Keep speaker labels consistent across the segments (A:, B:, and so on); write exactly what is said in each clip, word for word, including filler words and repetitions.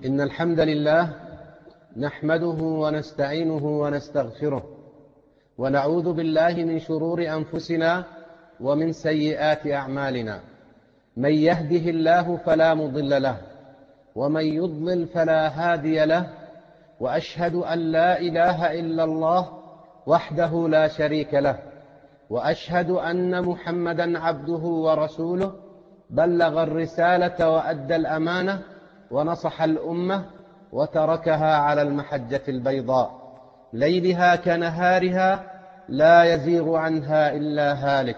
A: إن الحمد لله نحمده ونستعينه ونستغفره ونعوذ بالله من شرور أنفسنا ومن سيئات أعمالنا. من يهده الله فلا مضل له ومن يضلل فلا هادي له، وأشهد أن لا إله إلا الله وحده لا شريك له، وأشهد أن محمدا عبده ورسوله، بلغ الرسالة وأدى الأمانة ونصح الأمة وتركها على المحجة البيضاء، ليلها كنهارها لا يزيغ عنها إلا هالك.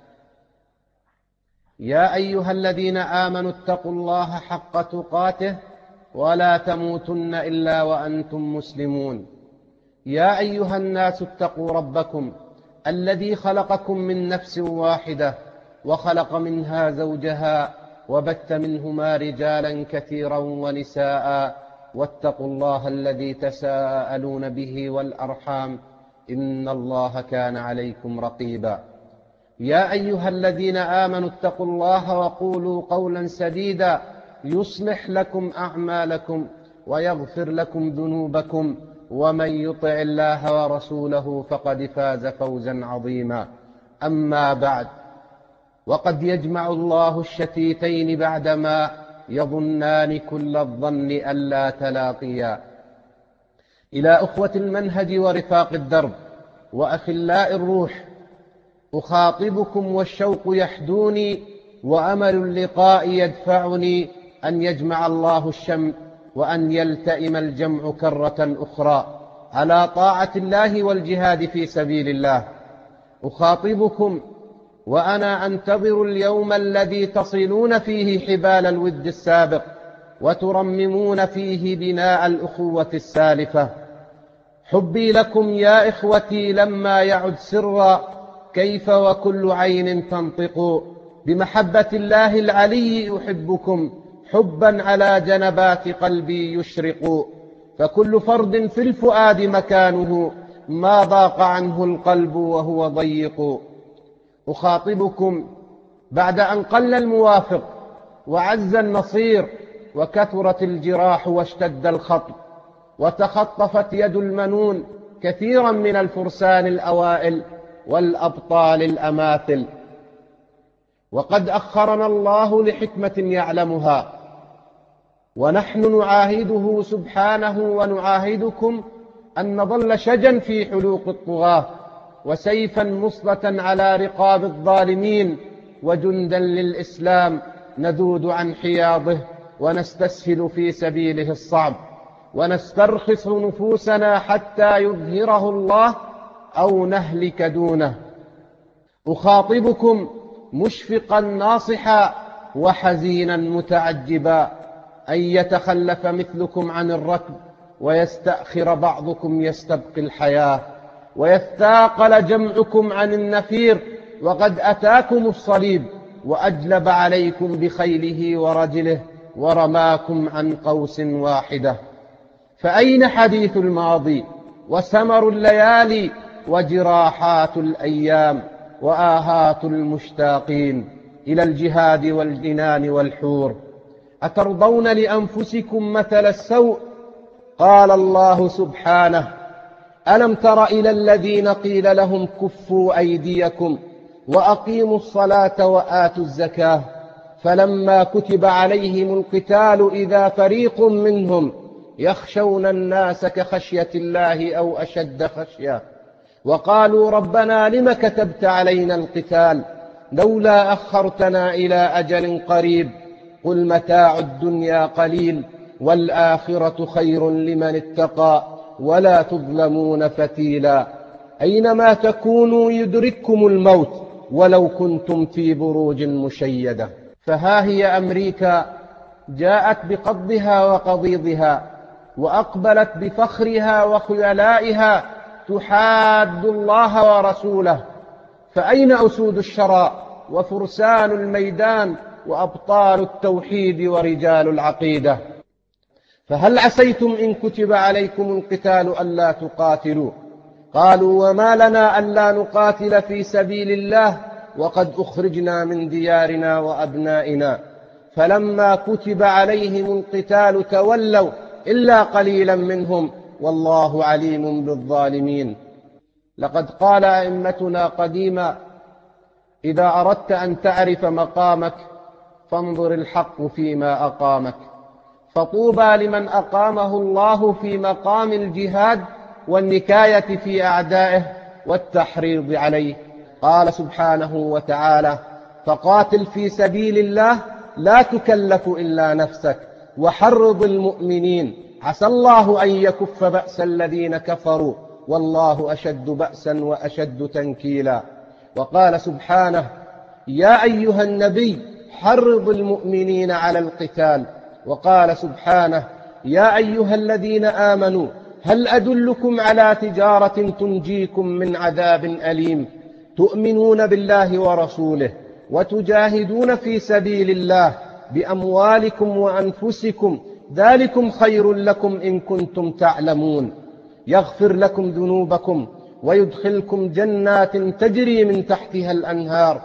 A: يا أيها الذين آمنوا اتقوا الله حق تقاته ولا تموتن إلا وأنتم مسلمون. يا أيها الناس اتقوا ربكم الذي خلقكم من نفس واحدة وخلق منها زوجها وبث منهما رجالا كثيرا ونساء، واتقوا الله الذي تساءلون به والأرحام إن الله كان عليكم رقيبا. يا أيها الذين آمنوا اتقوا الله وقولوا قولا سديدا يصلح لكم أعمالكم ويغفر لكم ذنوبكم، ومن يطع الله ورسوله فقد فاز فوزا عظيما. أما بعد، وقد يجمع الله الشتيتين بعدما يظنان كل الظن ألا تلاقيا. إلى أخوة المنهج ورفاق الدرب وأخلاء الروح، أخاطبكم والشوق يحدوني وأمل اللقاء يدفعني أن يجمع الله الشمل وأن يلتئم الجمع كرة أخرى على طاعة الله والجهاد في سبيل الله. أخاطبكم وأنا أنتظر اليوم الذي تصلون فيه حبال الود السابق وترممون فيه بناء الأخوة السالفة. حبي لكم يا إخوتي لما يعد سرا، كيف وكل عين تنطق بمحبة الله العلي أحبكم حبا على جنبات قلبي يشرق. فكل فرد في الفؤاد مكانه ما ضاق عنه القلب وهو ضيق. أخاطبكم بعد أن قل الموافق وعز النصير وكثرت الجراح واشتد الخطب وتخطفت يد المنون كثيرا من الفرسان الأوائل والأبطال الأماثل، وقد أخرنا الله لحكمة يعلمها، ونحن نعاهده سبحانه ونعاهدكم أن نظل شجا في حلوق الطغاة وسيفا مصلة على رقاب الظالمين، وجندا للإسلام نذود عن حياضه ونستسهل في سبيله الصعب، ونسترخص نفوسنا حتى يظهره الله أو نهلك دونه. أخاطبكم مشفقا ناصحا وحزينا متعجبا أن يتخلف مثلكم عن الركب ويستأخر بعضكم يستبقي الحياة، ويثاقل جمعكم عن النفير وقد أتاكم الصليب وأجلب عليكم بخيله ورجله ورماكم عن قوس واحدة. فأين حديث الماضي وسمر الليالي وجراحات الأيام وآهات المشتاقين إلى الجهاد والجنان والحور؟ أترضون لأنفسكم مثل السوء؟ قال الله سبحانه: ألم تر إلى الذين قيل لهم كفوا أيديكم وأقيموا الصلاة وآتوا الزكاة فلما كتب عليهم القتال إذا فريق منهم يخشون الناس كخشية الله أو أشد خشية وقالوا ربنا لم كتبت علينا القتال لولا أخرتنا إلى أجل قريب قل متاع الدنيا قليل والآخرة خير لمن اتقى ولا تظلمون فتيلا. أينما تكونوا يدرككم الموت ولو كنتم في بروج مشيدة. فها هي أمريكا جاءت بقضها وقضيضها وأقبلت بفخرها وخيلائها تحاد الله ورسوله. فأين أسود الشراء وفرسان الميدان وأبطال التوحيد ورجال العقيدة؟ فهل عسيتم إن كتب عليكم القتال ألا تقاتلوا؟ قالوا وما لنا ألا نقاتل في سبيل الله وقد أخرجنا من ديارنا وأبنائنا فلما كتب عليهم القتال تولوا إلا قليلا منهم والله عليم بالظالمين. لقد قال أئمتنا قديما: إذا أردت أن تعرف مقامك فانظر الحق فيما أقامك. فطوبى لمن أقامه الله في مقام الجهاد والنكاية في أعدائه والتحريض عليه. قال سبحانه وتعالى: فقاتل في سبيل الله لا تكلف إلا نفسك وحرض المؤمنين عسى الله أن يكف بأس الذين كفروا والله أشد بأسا وأشد تنكيلا. وقال سبحانه: يا أيها النبي حرض المؤمنين على القتال. وقال سبحانه: يا أيها الذين آمنوا هل أدلكم على تجارة تنجيكم من عذاب أليم تؤمنون بالله ورسوله وتجاهدون في سبيل الله بأموالكم وأنفسكم ذلكم خير لكم إن كنتم تعلمون يغفر لكم ذنوبكم ويدخلكم جنات تجري من تحتها الأنهار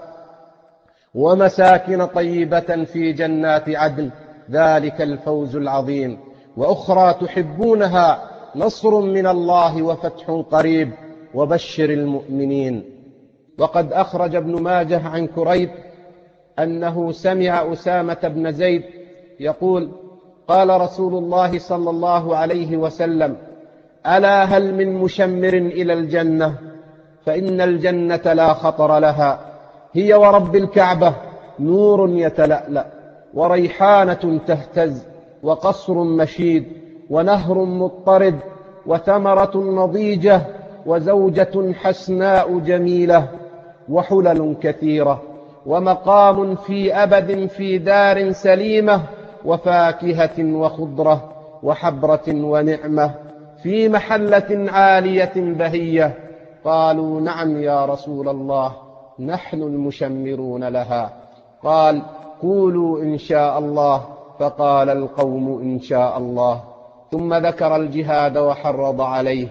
A: ومساكن طيبة في جنات عدن ذلك الفوز العظيم وأخرى تحبونها نصر من الله وفتح قريب وبشر المؤمنين. وقد أخرج ابن ماجه عن كريب أنه سمع أسامة بن زيد يقول: قال رسول الله صلى الله عليه وسلم: ألا هل من مشمر إلى الجنة؟ فإن الجنة لا خطر لها، هي ورب الكعبة نور يتلألأ وريحانة تهتز وقصر مشيد ونهر مضطرد وثمرة نضيجة وزوجة حسناء جميلة وحلل كثيرة ومقام في أبد في دار سليمة وفاكهة وخضرة وحبرة ونعمة في محلة عالية بهية. قالوا: نعم يا رسول الله، نحن المشمرون لها. قال: قولوا إن شاء الله. فقال القوم: إن شاء الله. ثم ذكر الجهاد وحرض عليه.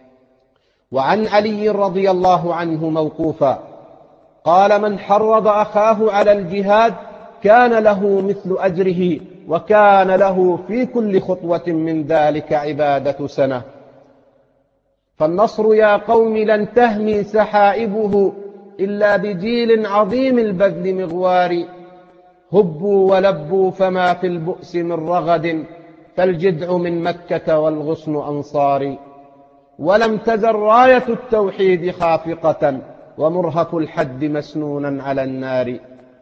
A: وعن علي رضي الله عنه موقوفا قال: من حرض أخاه على الجهاد كان له مثل أجره وكان له في كل خطوة من ذلك عبادة سنة. فالنصر يا قوم لن تهمي سحائبه إلا بجيل عظيم البذل مغوار. هبوا ولبوا فما في البؤس من رغد فالجدع من مكة والغصن أنصار. ولم تزل راية التوحيد خافقة ومرهف الحد مسنونا على النار.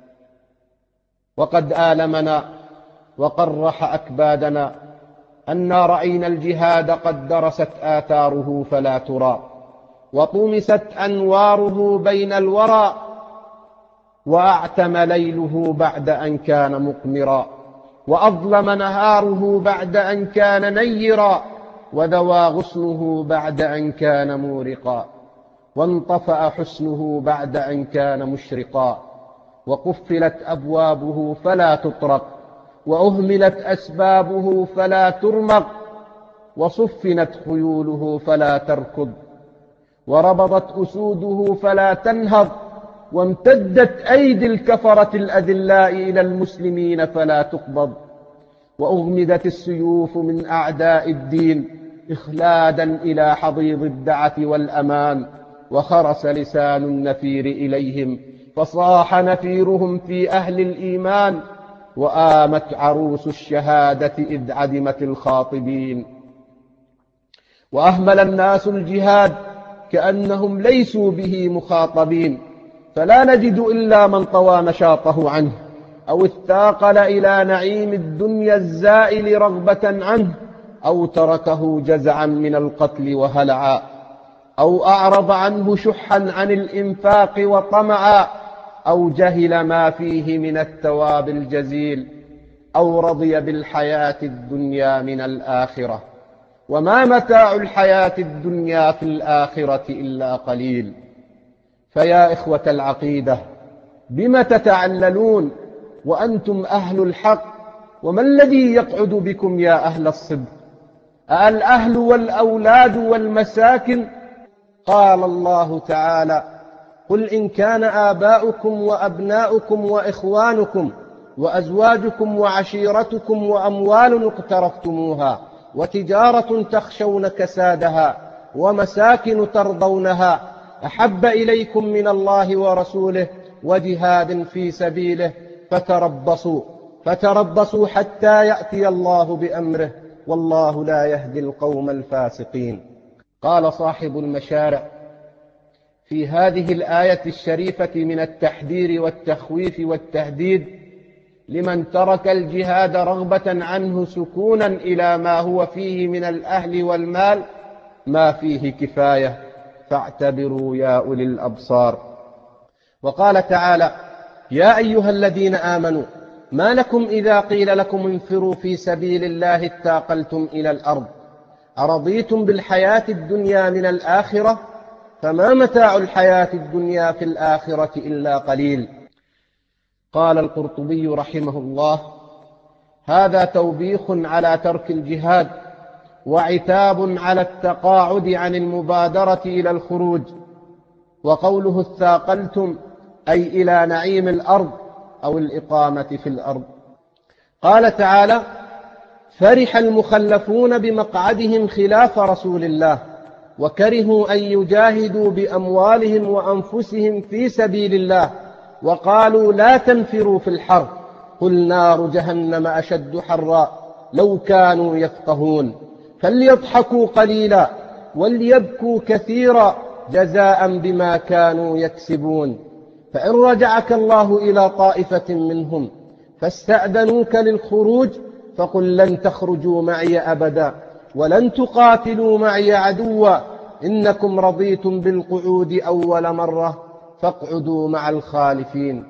A: وقد آلمنا وقرح أكبادنا أنا رأينا الجهاد قد درست آثاره فلا ترى وطمست أنواره بين الورى وأعتم ليله بعد أن كان مقمرا وأظلم نهاره بعد أن كان نيرا وذوى غصنه بعد أن كان مورقا وانطفأ حسنه بعد أن كان مشرقا وقفلت أبوابه فلا تطرق وأهملت أسبابه فلا ترمق وصفنت خيوله فلا تركض وربضت أسوده فلا تنهض وامتدت أيدي الكفرة الأذلاء إلى المسلمين فلا تقبض وأغمدت السيوف من أعداء الدين إخلادا إلى حضيض الدعة والأمان وخرس لسان النفير إليهم فصاح نفيرهم في أهل الإيمان وآمت عروس الشهادة إذ عدمت الخاطبين. وأهمل الناس الجهاد كأنهم ليسوا به مخاطبين فلا نجد إلا من طوى نشاطه عنه أو اثاقل إلى نعيم الدنيا الزائل رغبة عنه أو تركه جزعا من القتل وهلعا أو أعرض عنه شحا عن الإنفاق وطمعا أو جهل ما فيه من الثواب الجزيل أو رضي بالحياة الدنيا من الآخرة وما متاع الحياة الدنيا في الآخرة إلا قليل. فيا إخوة العقيدة بم تتعللون وأنتم أهل الحق وما الذي يقعد بكم يا أهل الصدق؟ الأهل والأولاد والمساكن؟ قال الله تعالى: قل إن كان آباؤكم وأبناؤكم وإخوانكم وأزواجكم وعشيرتكم وأموال اقترفتموها وتجارة تخشون كسادها ومساكن ترضونها أحب إليكم من الله ورسوله وجهاد في سبيله فتربصوا فتربصوا حتى يأتي الله بأمره والله لا يهدي القوم الفاسقين. قال صاحب المشارع في هذه الآية الشريفة من التحذير والتخويف والتهديد لمن ترك الجهاد رغبة عنه سكونا إلى ما هو فيه من الأهل والمال ما فيه كفاية فاعتبروا يا أولي الأبصار. وقال تعالى يا أيها الذين آمنوا ما لكم إذا قيل لكم انفروا في سبيل الله اتاقلتم إلى الأرض أرضيتم بالحياة الدنيا من الآخرة فما متاع الحياة الدنيا في الآخرة إلا قليل. قال القرطبي رحمه الله هذا توبيخ على ترك الجهاد وعتاب على التقاعد عن المبادرة إلى الخروج. وقوله اثاقلتم أي إلى نعيم الأرض أو الإقامة في الأرض. قال تعالى فرح المخلفون بمقعدهم خلاف رسول الله وكرهوا أن يجاهدوا بأموالهم وأنفسهم في سبيل الله وقالوا لا تنفروا في الحر قل نار جهنم أشد حرا لو كانوا يفقهون فليضحكوا قليلا وليبكوا كثيرا جزاء بما كانوا يكسبون. فإن رجعك الله إلى طائفة منهم فاستأذنوك للخروج فقل لن تخرجوا معي أبدا ولن تقاتلوا معي عدوا إنكم رضيتم بالقعود أول مرة فاقعدوا مع الخالفين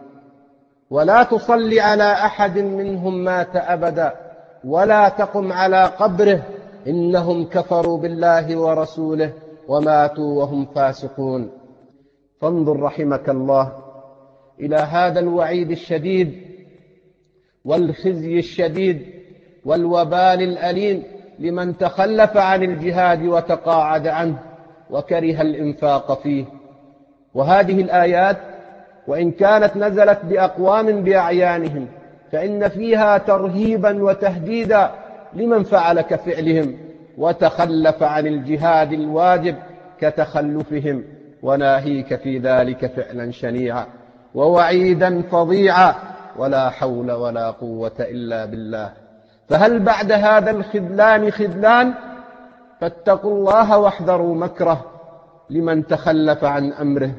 A: ولا تصل على أحد منهم مات أبدا ولا تقم على قبره إنهم كفروا بالله ورسوله وماتوا وهم فاسقون. فانظر رحمك الله إلى هذا الوعيد الشديد والخزي الشديد والوبال الأليم لمن تخلف عن الجهاد وتقاعد عنه وكره الإنفاق فيه. وهذه الآيات وإن كانت نزلت بأقوام بأعيانهم فإن فيها ترهيبا وتهديدا لمن فعل كفعلهم وتخلف عن الجهاد الواجب كتخلفهم وناهيك في ذلك فعلا شنيعا ووعيدا فظيعا ولا حول ولا قوة إلا بالله. فهل بعد هذا الخذلان خذلان؟ فاتقوا الله واحذروا مكره لمن تخلف عن أمره.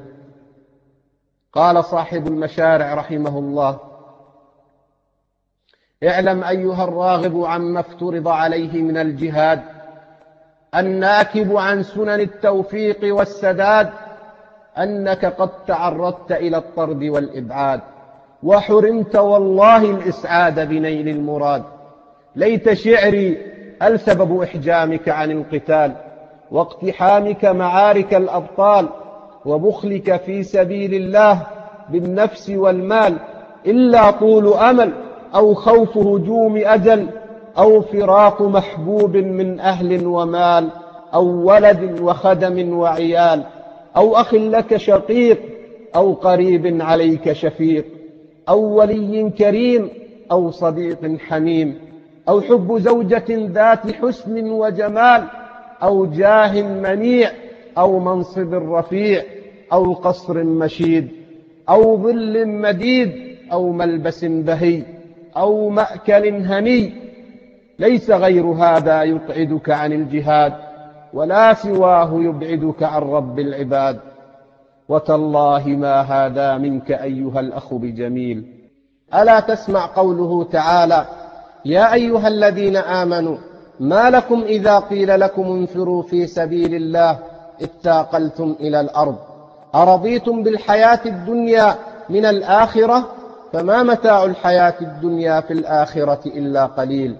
A: قال صاحب المشارع رحمه الله اعلم أيها الراغب عما افترض عليه من الجهاد الناكب عن سنن التوفيق والسداد أنك قد تعرضت إلى الطرد والإبعاد وحرمت والله الإسعاد بنيل المراد. ليت شعري السبب إحجامك عن القتال واقتحامك معارك الأبطال وبخلك في سبيل الله بالنفس والمال إلا طول أمل أو خوف هجوم أجل أو فراق محبوب من أهل ومال أو ولد وخدم وعيال أو أخ لك شقيق أو قريب عليك شفيق أو ولي كريم أو صديق حميم أو حب زوجة ذات حسن وجمال أو جاه منيع أو منصب رفيع أو قصر مشيد أو ظل مديد أو ملبس بهي أو مأكل هني. ليس غير هذا يقعدك عن الجهاد ولا سواه يبعدك عن رب العباد. وتالله ما هذا منك أيها الأخ بجميل. ألا تسمع قوله تعالى يا أيها الذين آمنوا ما لكم إذا قيل لكم انفروا في سبيل الله اتاقلتم إلى الأرض أرضيتم بالحياة الدنيا من الآخرة فما متاع الحياة الدنيا في الآخرة إلا قليل.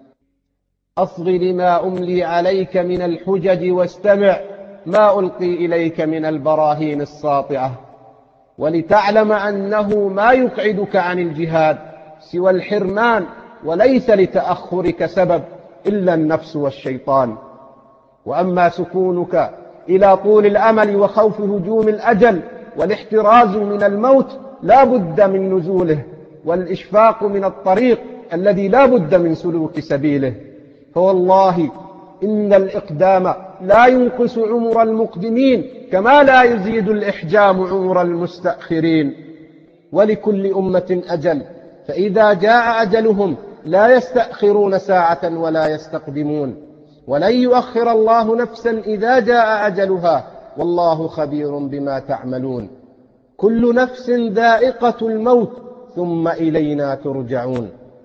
A: أصغ لما أملي عليك من الحجج واستمع ما ألقي إليك من البراهين الساطعة ولتعلم أنه ما يقعدك عن الجهاد سوى الحرمان وليس لتأخرك سبب إلا النفس والشيطان. وأما سكونك إلى طول الأمل وخوف هجوم الأجل والاحتراز من الموت لا بد من نزوله والإشفاق من الطريق الذي لا بد من سلوك سبيله. فوالله إن الإقدام لا ينقص عمر المقدمين كما لا يزيد الإحجام عمر المستأخرين. ولكل أمة أجل، فإذا جاء أجلهم لا يستأخرون ساعة ولا يستقدمون، ولن يؤخر الله نفسا إذا جاء أجلها، والله خبير بما تعملون. كل نفس ذائقة الموت ثم إلينا ترجعون.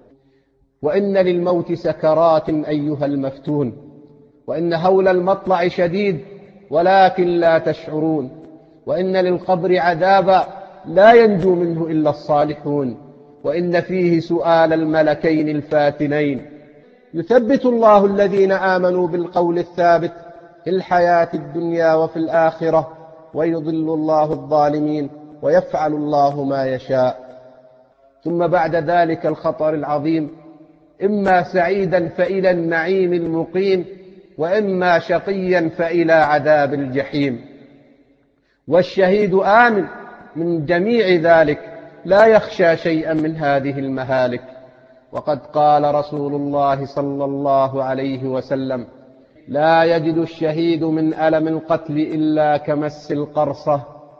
A: وإن للموت سكرات أيها المفتون، وإن هول المطلع شديد ولكن لا تشعرون، وإن للقبر عذابا لا ينجو منه إلا الصالحون، وإن فيه سؤال الملكين الفاتنين. يثبت الله الذين آمنوا بالقول الثابت في الحياة الدنيا وفي الآخرة، ويضل الله الظالمين ويفعل الله ما يشاء. ثم بعد ذلك الخطر العظيم، إما سعيدا فإلى النعيم المقيم، وإما شقيا فإلى عذاب الجحيم. والشهيد آمن من جميع ذلك، لا يخشى شيئا من هذه المهالك. وقد قال رسول الله صلى الله عليه وسلم: لا يجد الشهيد من ألم القتل إلا كمس القرصة.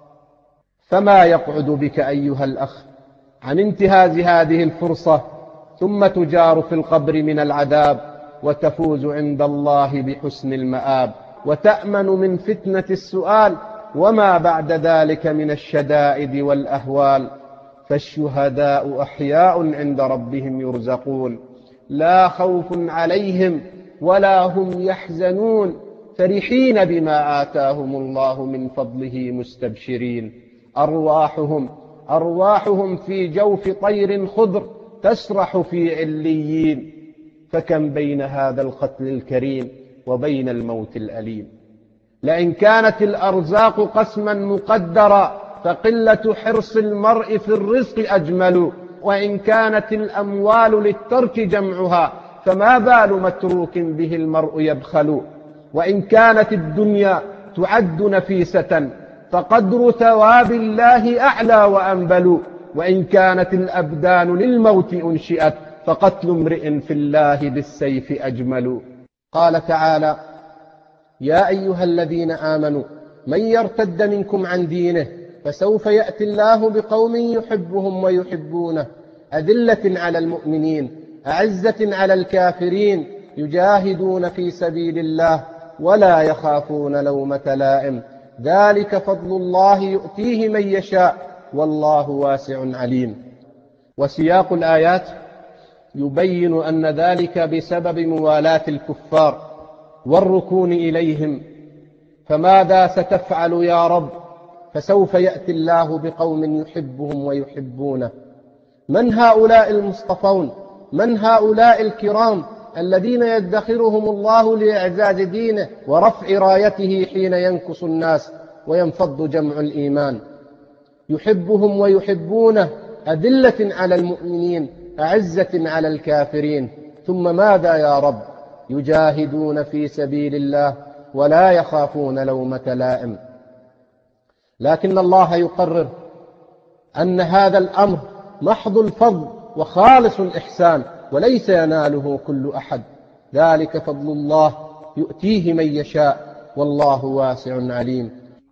A: فما يقعد بك أيها الأخ عن انتهاز هذه الفرصة، ثم تجار في القبر من العذاب، وتفوز عند الله بحسن المآب، وتأمن من فتنة السؤال وما بعد ذلك من الشدائد والأهوال. فالشهداء أحياء عند ربهم يرزقون، لا خوف عليهم ولا هم يحزنون، فرحين بما آتاهم الله من فضله مستبشرين. أرواحهم أرواحهم في جوف طير خضر تسرح في عليين. فكم بين هذا القتل الكريم وبين الموت الأليم. لئن كانت الأرزاق قسما مقدرا، فقلة حرص المرء في الرزق أجمل. وإن كانت الأموال للترك جمعها، فما بال متروك به المرء يبخل. وإن كانت الدنيا تعد نفيسة، فقدر ثواب الله أعلى وأنبل. وإن كانت الأبدان للموت أنشئت، فقتل امرئ في الله بالسيف أجمل. قال تعالى: يا أيها الذين آمنوا من يرتد منكم عن دينه فسوف يأتي الله بقوم يحبهم ويحبونه، أذلة على المؤمنين أعزة على الكافرين، يجاهدون في سبيل الله ولا يخافون لومة لائم، ذلك فضل الله يؤتيه من يشاء والله واسع عليم. وسياق الآيات يبين أن ذلك بسبب موالاة الكفار والركون إليهم. فماذا ستفعل يا رب؟ فسوف يأتي الله بقوم يحبهم ويحبونه. من هؤلاء المصطفون؟ من هؤلاء الكرام الذين يدخرهم الله لإعزاز دينه ورفع رايته حين ينكص الناس وينفض جمع الإيمان؟ يحبهم ويحبونه، أذلة على المؤمنين أعزة على الكافرين. ثم ماذا يا رب؟ يجاهدون في سبيل الله ولا يخافون لومة لائم. لكن الله يقرر أن هذا الأمر محض الفضل وخالص الإحسان، وليس يناله كل أحد. ذلك فضل الله يؤتيه من يشاء والله واسع عليم.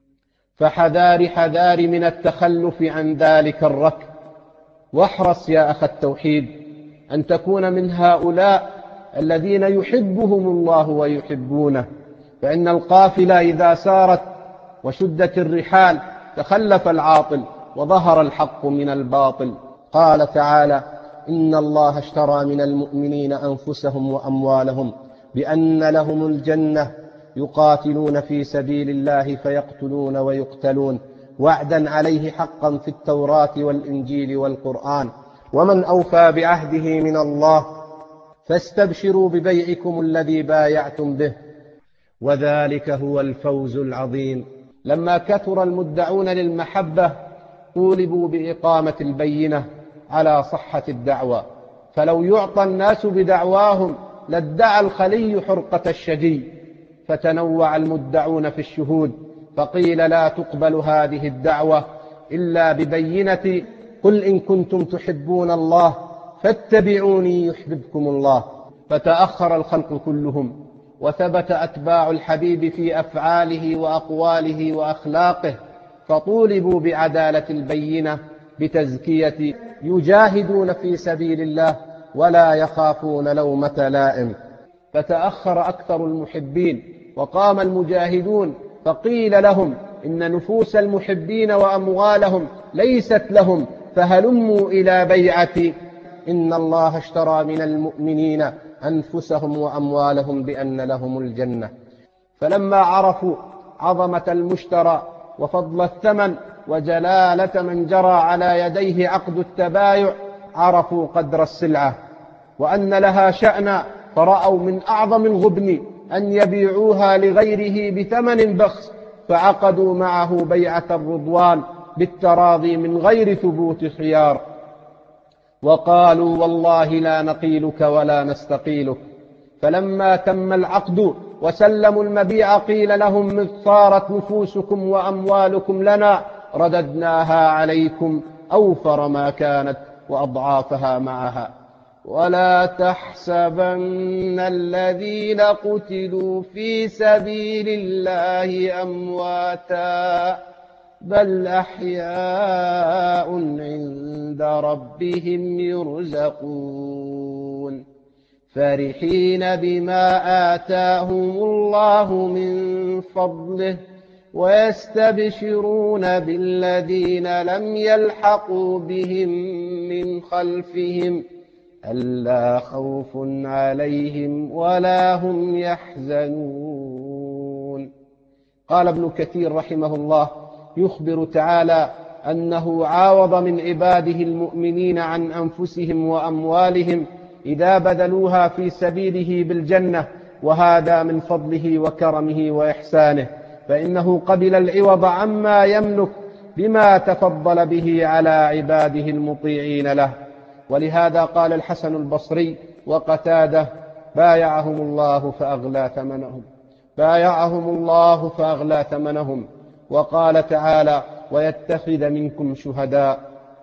A: فحذار حذار من التخلف عن ذلك الركب، واحرص يا أخ التوحيد أن تكون من هؤلاء الذين يحبهم الله ويحبونه. فإن القافلة إذا سارت وشدت الرحال تخلف العاطل وظهر الحق من الباطل. قال تعالى: إن الله اشترى من المؤمنين أنفسهم وأموالهم بأن لهم الجنة يقاتلون في سبيل الله فيقتلون ويقتلون، وعدا عليه حقا في التوراة والإنجيل والقرآن، ومن أوفى بعهده من الله، فاستبشروا ببيعكم الذي بايعتم به، وذلك هو الفوز العظيم. لما كثر المدعون للمحبة طولبوا بإقامة البينة على صحة الدعوة، فلو يعطى الناس بدعواهم لادعى الخلي حرقة الشجي، فتنوع المدعون في الشهود، فقيل لا تقبل هذه الدعوة إلا ببينة قل إن كنتم تحبون الله فاتبعوني يحببكم الله. فتأخر الخلق كلهم، وثبت أتباع الحبيب في أفعاله وأقواله وأخلاقه، فطولبوا بعدالة البينة بتزكية، يجاهدون في سبيل الله ولا يخافون لومة لائم. فتأخر أكثر المحبين وقام المجاهدون، فقيل لهم إن نفوس المحبين وأموالهم ليست لهم، فهلموا إلى بيعتي، إن الله اشترى من المؤمنين أنفسهم وأموالهم بأن لهم الجنة. فلما عرفوا عظمة المشترى وفضل الثمن وجلالة من جرى على يديه عقد التبايع، عرفوا قدر السلعة وأن لها شأنا، فرأوا من أعظم الغبن أن يبيعوها لغيره بثمن بخس، فعقدوا معه بيعة الرضوان بالتراضي من غير ثبوت خيار، وقالوا والله لا نقيلك ولا نستقيلك. فلما تم العقد وسلموا المبيع قيل لهم مذ صارت نفوسكم وأموالكم لنا رددناها عليكم أوفر ما كانت وأضعافها معها. ولا تحسبن الذين قتلوا في سبيل الله أمواتا بل أحياء عند ربهم يرزقون فرحين بما آتاهم الله من فضله ويستبشرون بالذين لم يلحقوا بهم من خلفهم ألا خوف عليهم ولا هم يحزنون. قال ابن كثير رحمه الله يخبر تعالى أنه عاوض من عباده المؤمنين عن أنفسهم وأموالهم إذا بذلوها في سبيله بالجنة، وهذا من فضله وكرمه وإحسانه، فإنه قبل العوض عما يملك بما تفضل به على عباده المطيعين له. ولهذا قال الحسن البصري وقتاده بايعهم الله فأغلى ثمنهم بايعهم الله فأغلى ثمنهم. وقال تعالى ويتخذ منكم شهداء.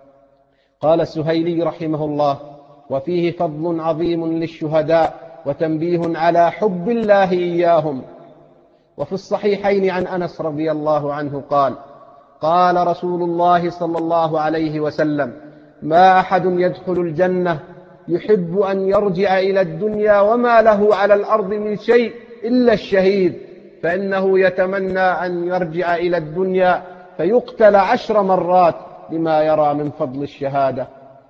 A: قال السهيلي رحمه الله وفيه فضل عظيم للشهداء وتنبيه على حب الله إياهم. وفي الصحيحين عن أنس رضي الله عنه قال قال رسول الله صلى الله عليه وسلم ما أحد يدخل الجنة يحب أن يرجع إلى الدنيا وما له على الأرض من شيء إلا الشهيد، فإنه يتمنى أن يرجع إلى الدنيا فيقتل عشر مرات لما يرى من فضل الشهادة.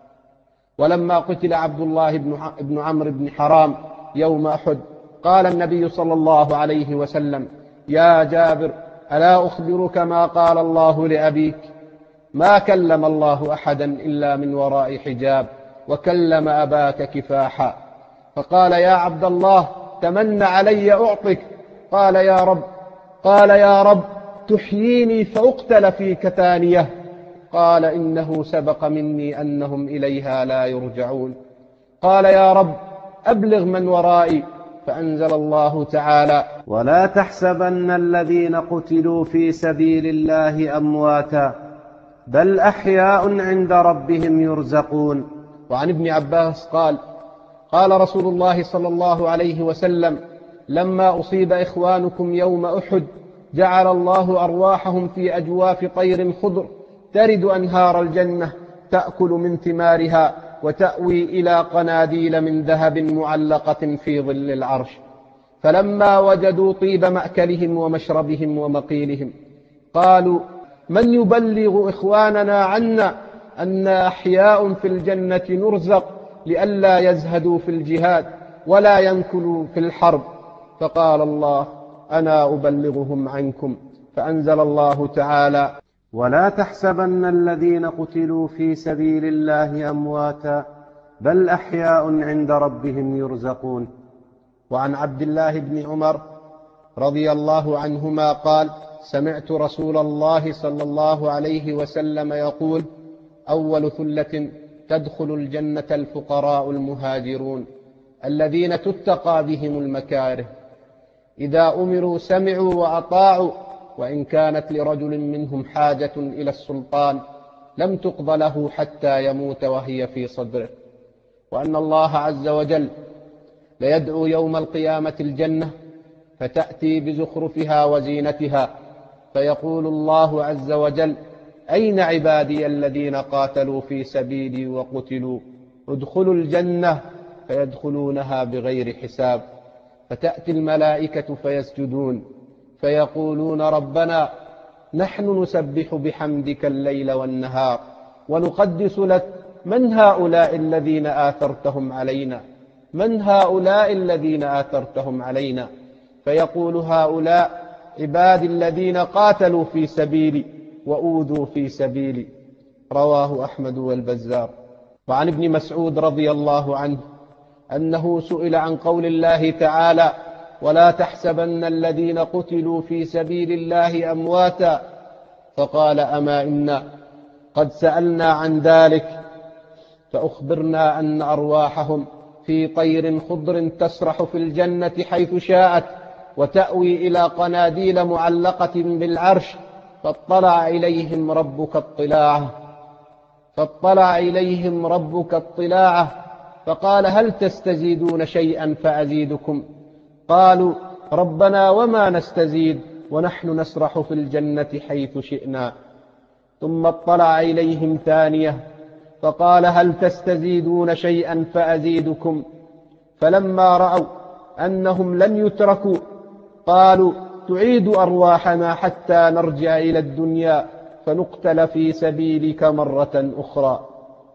A: ولما قتل عبد الله بن عمرو بن حرام يوم أحد قال النبي صلى الله عليه وسلم يا جابر ألا أخبرك ما قال الله لأبيك؟ ما كلم الله أحدا إلا من وراء حجاب وكلم أباك كفاحا. فقال يا عبد الله تمن علي أعطك. قال يا رب قال يا رب تحييني فأقتل فيك ثانية. قال إنه سبق مني أنهم إليها لا يرجعون. قال يا رب أبلغ من ورائي. فأنزل الله تعالى ولا تحسبن الذين قتلوا في سبيل الله أمواتا بل أحياء عند ربهم يرزقون. وعن ابن عباس قال قال رسول الله صلى الله عليه وسلم لما أصيب إخوانكم يوم أحد جعل الله أرواحهم في أجواف طير خضر ترد أنهار الجنة تأكل من ثمارها وتأوي إلى قناديل من ذهب معلقة في ظل العرش. فلما وجدوا طيب مأكلهم ومشربهم ومقيلهم قالوا من يبلغ إخواننا عنا أن أحياء في الجنة نرزق لئلا يزهدوا في الجهاد ولا ينكلوا في الحرب. فقال الله أنا أبلغهم عنكم. فأنزل الله تعالى ولا تحسبن الذين قتلوا في سبيل الله أمواتا بل أحياء عند ربهم يرزقون. وعن عبد الله بن عمر رضي الله عنهما قال سمعت رسول الله صلى الله عليه وسلم يقول أول ثلة تدخل الجنة الفقراء المهاجرون الذين تتقى بهم المكاره إذا أمروا سمعوا وأطاعوا وإن كانت لرجل منهم حاجة إلى السلطان لم تقض له حتى يموت وهي في صدره، وأن الله عز وجل ليدعو يوم القيامة الجنة فتأتي بزخرفها وزينتها، فيقول الله عز وجل: أين عبادي الذين قاتلوا في سبيلي وقتلوا؟ ادخلوا الجنة، فيدخلونها بغير حساب. فتأتي الملائكة فيسجدون فيقولون: ربنا نحن نسبح بحمدك الليل والنهار ونقدس لك، من هؤلاء الذين آثرتهم علينا؟ من هؤلاء الذين آثرتهم علينا؟ فيقول: هؤلاء عبادي الذين قاتلوا في سبيلي وأوذوا في سبيلي. رواه أحمد والبزار. وعن ابن مسعود رضي الله عنه أنه سئل عن قول الله تعالى: ولا تحسبن الذين قتلوا في سبيل الله أمواتا، فقال: أما إنا قد سألنا عن ذلك فأخبرنا أن أرواحهم في طير خضر تسرح في الجنة حيث شاءت، وتأوي إلى قناديل معلقة بالعرش، فاطلع إليهم ربك اطلاعه فاطلع إليهم ربك اطلاعه فقال: هل تستزيدون شيئا فأزيدكم؟ قالوا: ربنا وما نستزيد ونحن نسرح في الجنة حيث شئنا. ثم اطلع إليهم ثانية فقال: هل تستزيدون شيئا فأزيدكم؟ فلما رأوا أنهم لن يتركوا قالوا: تعيد أرواحنا حتى نرجع إلى الدنيا فنقتل في سبيلك مرة أخرى.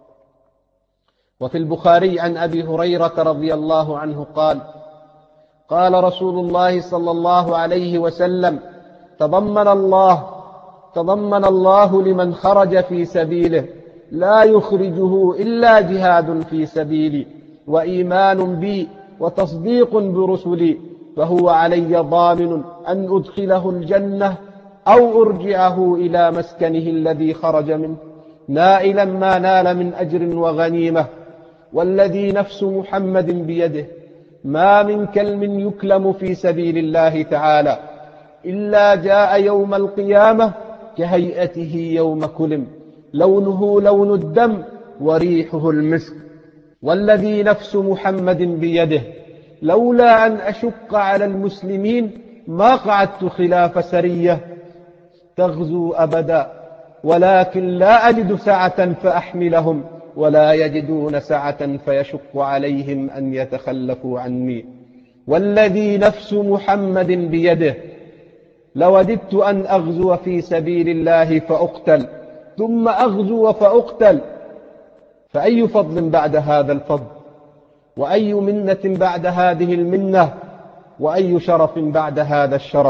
A: وفي البخاري عن أبي هريرة رضي الله عنه قال: قال رسول الله صلى الله عليه وسلم: تضمن الله تضمن الله لمن خرج في سبيله لا يخرجه إلا جهاد في سبيلي وإيمان بي وتصديق برسلي، فهو علي ضامن أن أدخله الجنة أو أرجعه إلى مسكنه الذي خرج منه نائلا ما نال من أجر وغنيمة. والذي نفس محمد بيده ما من كلم يكلم في سبيل الله تعالى إلا جاء يوم القيامة كهيئته يوم كلم، لونه لون الدم وريحه المسك. والذي نفس محمد بيده لولا أن أشق على المسلمين ما قعدت خلاف سرية تغزو أبدا، ولكن لا أجد سعة فأحملهم ولا يجدون سعة فيشق عليهم أن يتخلفوا عني. والذي نفس محمد بيده لوددت أن أغزو في سبيل الله فأقتل ثم أغزو فأقتل، فأي فضل بعد هذا الفضل، وأي منة بعد هذه المنة، وأي شرف بعد هذا الشرف.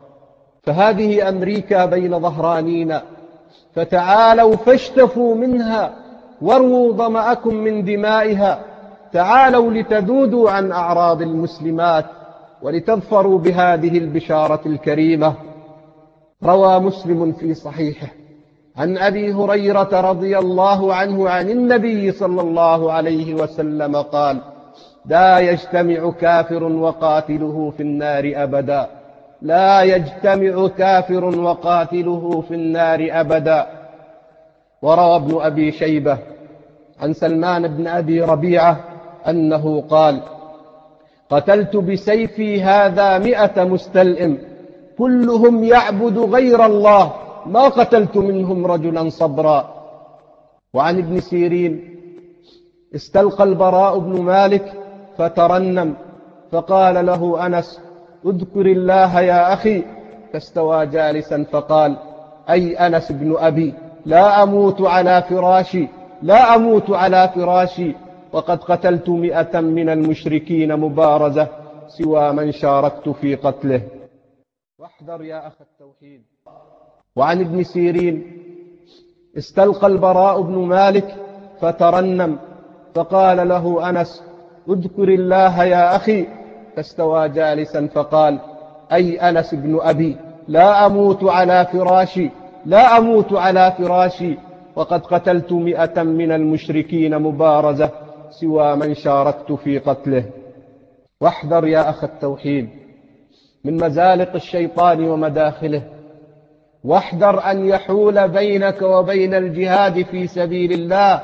A: فهذه أمريكا بين ظهرانينا، فتعالوا فاشتفوا منها واروا ظمأكم من دمائها، تعالوا لتذودوا عن أعراض المسلمات ولتظفروا بهذه البشارة الكريمة. روى مسلم في صحيحه عن أبي هريرة رضي الله عنه عن النبي صلى الله عليه وسلم قال: لا يجتمع كافر وقاتله في النار أبدا، لا يجتمع كافر وقاتله في النار أبدا. وروى ابن أبي شيبة عن سلمان بن أبي ربيعة أنه قال: قتلت بسيفي هذا مئة مستلئم كلهم يعبد غير الله، ما قتلت منهم رجلا صبرا. وعن ابن سيرين: استلقى البراء بن مالك فترنم فقال له أنس: اذكر الله يا أخي، فاستوى جالسا فقال: أي أنس بن أبي، لا أموت على فراشي لا أموت على فراشي وقد قتلت مئة من المشركين مبارزة سوى من شاركت في قتله. واحذر يا أخ التوحيد. وعن ابن سيرين: استلقى البراء بن مالك فترنم فقال له أنس: اذكر الله يا أخي، فاستوى جالسا فقال: أي أنس بن أبي، لا أموت على فراشي لا أموت على فراشي وقد قتلت مئة من المشركين مبارزة سوى من شاركت في قتله. واحذر يا أخ التوحيد من مزالق الشيطان ومداخله، واحذر أن يحول بينك وبين الجهاد في سبيل الله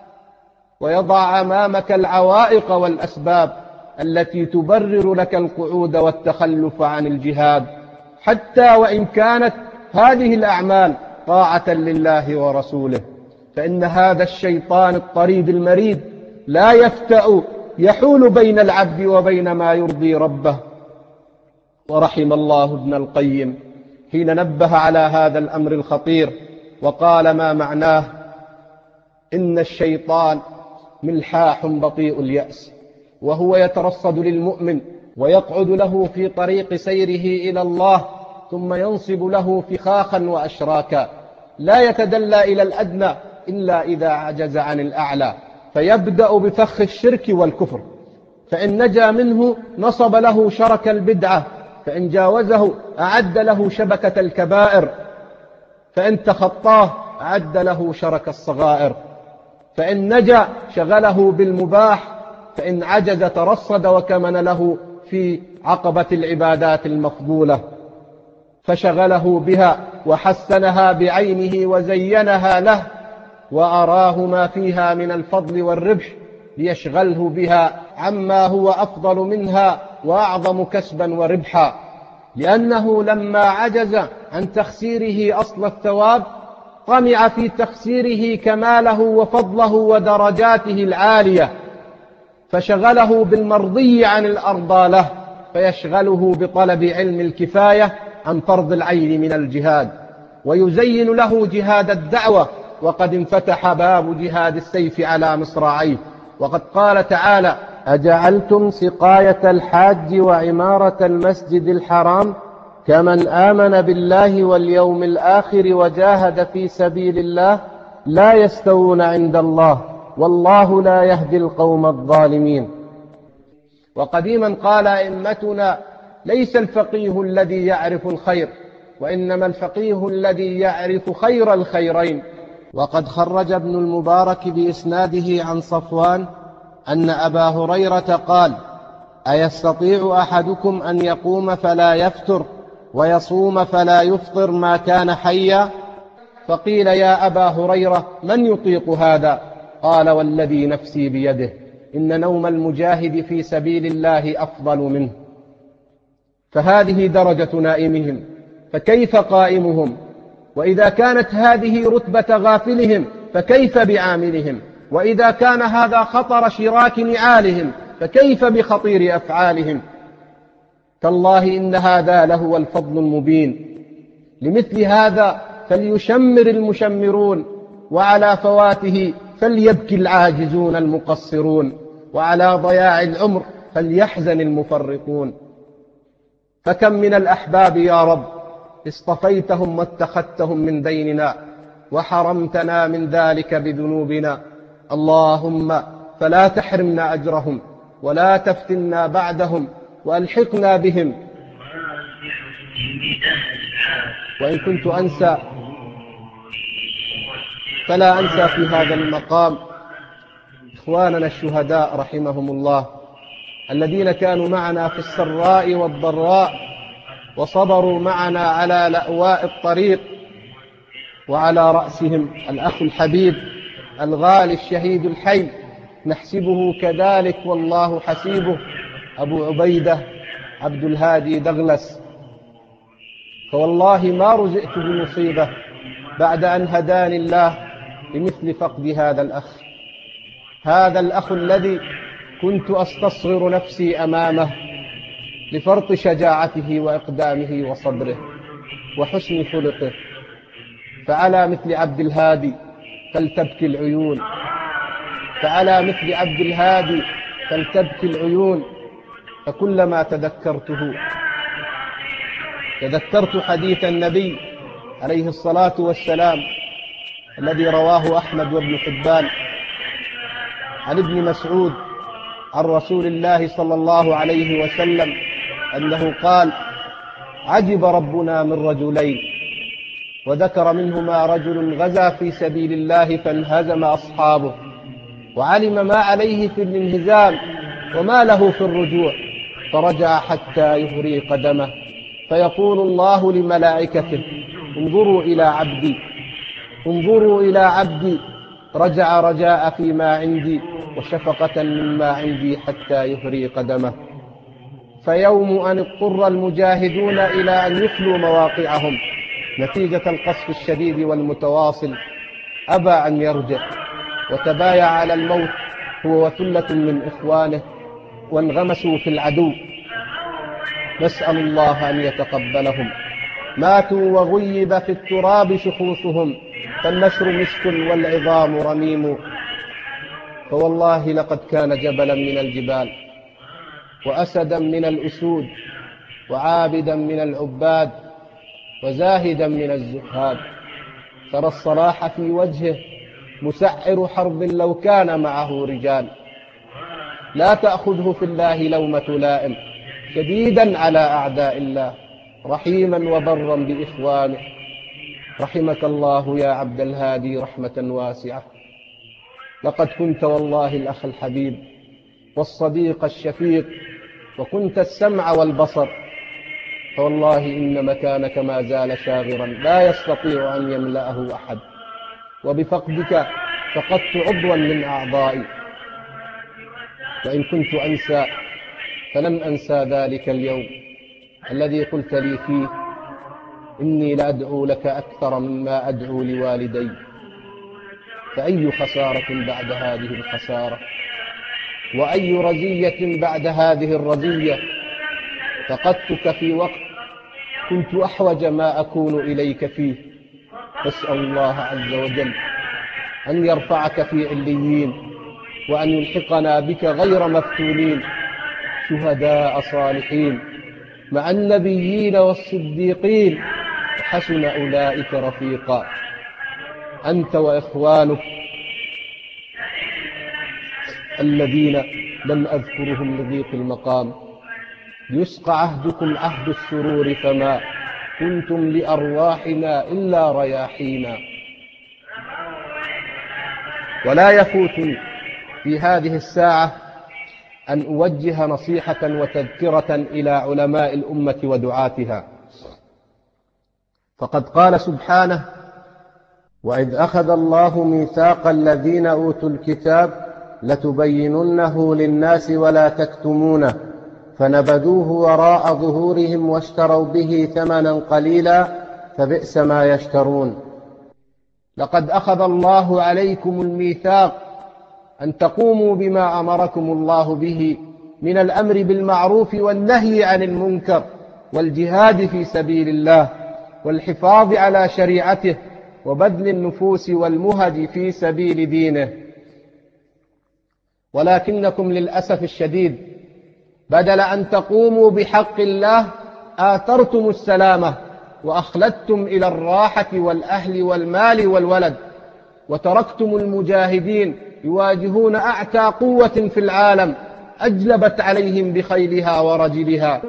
A: ويضع أمامك العوائق والأسباب التي تبرر لك القعود والتخلف عن الجهاد، حتى وإن كانت هذه الأعمال طاعة لله ورسوله، فإن هذا الشيطان الطريد المريد لا يفتأ يحول بين العبد وبين ما يرضي ربه. ورحم الله ابن القيم حين نبه على هذا الأمر الخطير وقال ما معناه: إن الشيطان ملحاح بطيء اليأس، وهو يترصد للمؤمن ويقعد له في طريق سيره إلى الله، ثم ينصب له فخاخا وأشراكا، لا يتدلى إلى الأدنى إلا إذا عجز عن الأعلى، فيبدأ بفخ الشرك والكفر، فإن نجا منه نصب له شرك البدعة، فإن جاوزه أعد له شبكة الكبائر، فإن تخطاه أعد له شرك الصغائر، فإن نجا شغله بالمباح، فإن عجز ترصد وكمن له في عقبة العبادات المفضولة فشغله بها وحسنها بعينه وزينها له وأراه ما فيها من الفضل والربح ليشغله بها عما هو أفضل منها وأعظم كسبا وربحا، لأنه لما عجز عن تخسيره أصل الثواب طمع في تخسيره كماله وفضله ودرجاته العالية، فشغله بالمرضي عن الأرضى له، فيشغله بطلب علم الكفاية عن فرض العين من الجهاد، ويزين له جهاد الدعوة وقد انفتح باب جهاد السيف على مصراعيه. وقد قال تعالى: أجعلتم سقاية الحاج وعمارة المسجد الحرام كمن آمن بالله واليوم الآخر وجاهد في سبيل الله لا يستوون عند الله والله لا يهدي القوم الظالمين. وقديما قال أئمتنا: ليس الفقيه الذي يعرف الخير، وإنما الفقيه الذي يعرف خير الخيرين. وقد خرج ابن المبارك بإسناده عن صفوان أن أبا هريرة قال: أيستطيع أحدكم أن يقوم فلا يفتر ويصوم فلا يفطر ما كان حيا؟ فقيل: يا أبا هريرة من يطيق هذا؟ قال: والذي نفسي بيده إن نوم المجاهد في سبيل الله أفضل منه. فهذه درجة نائمهم، فكيف قائمهم؟ وإذا كانت هذه رتبة غافلهم فكيف بعاملهم؟ وإذا كان هذا خطر شراك نعالهم فكيف بخطير أفعالهم؟ تالله إن هذا لهو الفضل المبين. لمثل هذا فليشمر المشمرون، وعلى فواته فليبكي العاجزون المقصرون، وعلى ضياع العمر فليحزن المفرطون. فكم من الأحباب يا رب اصطفيتهم واتخذتهم من بيننا وحرمتنا من ذلك بذنوبنا، اللهم فلا تحرمنا أجرهم ولا تفتنا بعدهم وألحقنا بهم. وإن كنت أنسى فلا أنسى في هذا المقام إخواننا الشهداء رحمهم الله، الذين كانوا معنا في السراء والضراء وصبروا معنا على لأواء الطريق، وعلى رأسهم الأخ الحبيب الغالي الشهيد الحي نحسبه كذلك والله حسيبه، أبو عبيدة عبد الهادي دغلس. فوالله ما رزقت بمصيبة بعد أن هداني الله بمثل فقد هذا الأخ، هذا الأخ الذي كنت أستصغر نفسي أمامه لفرط شجاعته وإقدامه وصبره وحسن خلقه. فعلى مثل عبد الهادي فلتبكي العيون، فعلى مثل عبد الهادي فلتبكي العيون. فكلما تذكرته تذكرت حديث النبي عليه الصلاة والسلام الذي رواه أحمد وابن حبان عن ابن مسعود عن رسول الله صلى الله عليه وسلم أنه قال: عجب ربنا من رجلين، وذكر منهما رجل غزا في سبيل الله فانهزم أصحابه وعلم ما عليه في الانهزام وما له في الرجوع، فرجع حتى يهري قدمه، فيقول الله لملائكته: انظروا إلى عبدي انظروا إلى عبدي رجع رجاء فيما عندي وشفقة مما عندي حتى يهري قدمه. فيوم أن اضطر المجاهدون إلى أن يخلوا مواقعهم نتيجة القصف الشديد والمتواصل أبى أن يرجع وتبايع على الموت هو وثلة من إخوانه وانغمسوا في العدو. نسأل الله أن يتقبلهم. ماتوا وغيب في التراب شخوصهم فالنشر مسك والعظام رميم. فوالله لقد كان جبلا من الجبال وأسدا من الأسود وعابدا من العباد وزاهدا من الزهاد. ترى الصلاح في وجهه مسعر حرب لو كان معه رجال. لا تأخذه في الله لومة لائم شديدا على أعداء الله رحيما وبرا بإخوانه. رحمك الله يا عبد الهادي رحمة واسعة. لقد كنت والله الأخ الحبيب والصديق الشفيق وكنت السمع والبصر. فوالله إن مكانك ما زال شاغرا لا يستطيع أن يملأه أحد. وبفقدك فقدت عضوا من أعضائي. وإن كنت أنسى فلن أنسى ذلك اليوم الذي قلت لي فيه إني لأدعو لك أكثر مما أدعو لوالدي. فأي خسارة بعد هذه الخسارة وأي رزية بعد هذه الرزية. فقدتك في وقت كنت أحوج ما أكون إليك فيه. أسأل الله عز وجل أن يرفعك في عليين وأن يلحقنا بك غير مفتونين شهداء صالحين مع النبيين والصديقين وحسن أولئك رفيقا. أنت وإخوانك الذين لم أذكرهم لضيق المقام يسقى عهدكم عهد السرور فما كنتم لأرواحنا إلا رياحينا. ولا يفوتني في هذه الساعة أن أوجه نصيحة وتذكرة إلى علماء الأمة ودعاتها. فقد قال سبحانه: وإذ أخذ الله ميثاق الذين أوتوا الكتاب لتبيننه للناس ولا تكتمونه فنبذوه وراء ظهورهم واشتروا به ثمنا قليلا فبئس ما يشترون. لقد أخذ الله عليكم الميثاق أن تقوموا بما أمركم الله به من الأمر بالمعروف والنهي عن المنكر والجهاد في سبيل الله والحفاظ على شريعته وبذل النفوس والمهج في سبيل دينه. ولكنكم للأسف الشديد بدل أن تقوموا بحق الله آثرتم السلامة وأخلدتم إلى الراحة والأهل والمال والولد وتركتم المجاهدين يواجهون أعتى قوة في العالم أجلبت عليهم بخيلها ورجلها.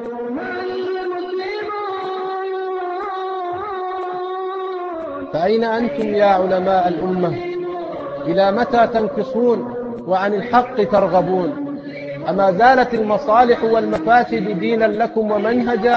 A: فأين أنتم يا علماء الأمة؟ إلى متى تنقصون وعن الحق ترغبون؟ أما زالت المصالح والمفاسد دينا لكم ومنهجا؟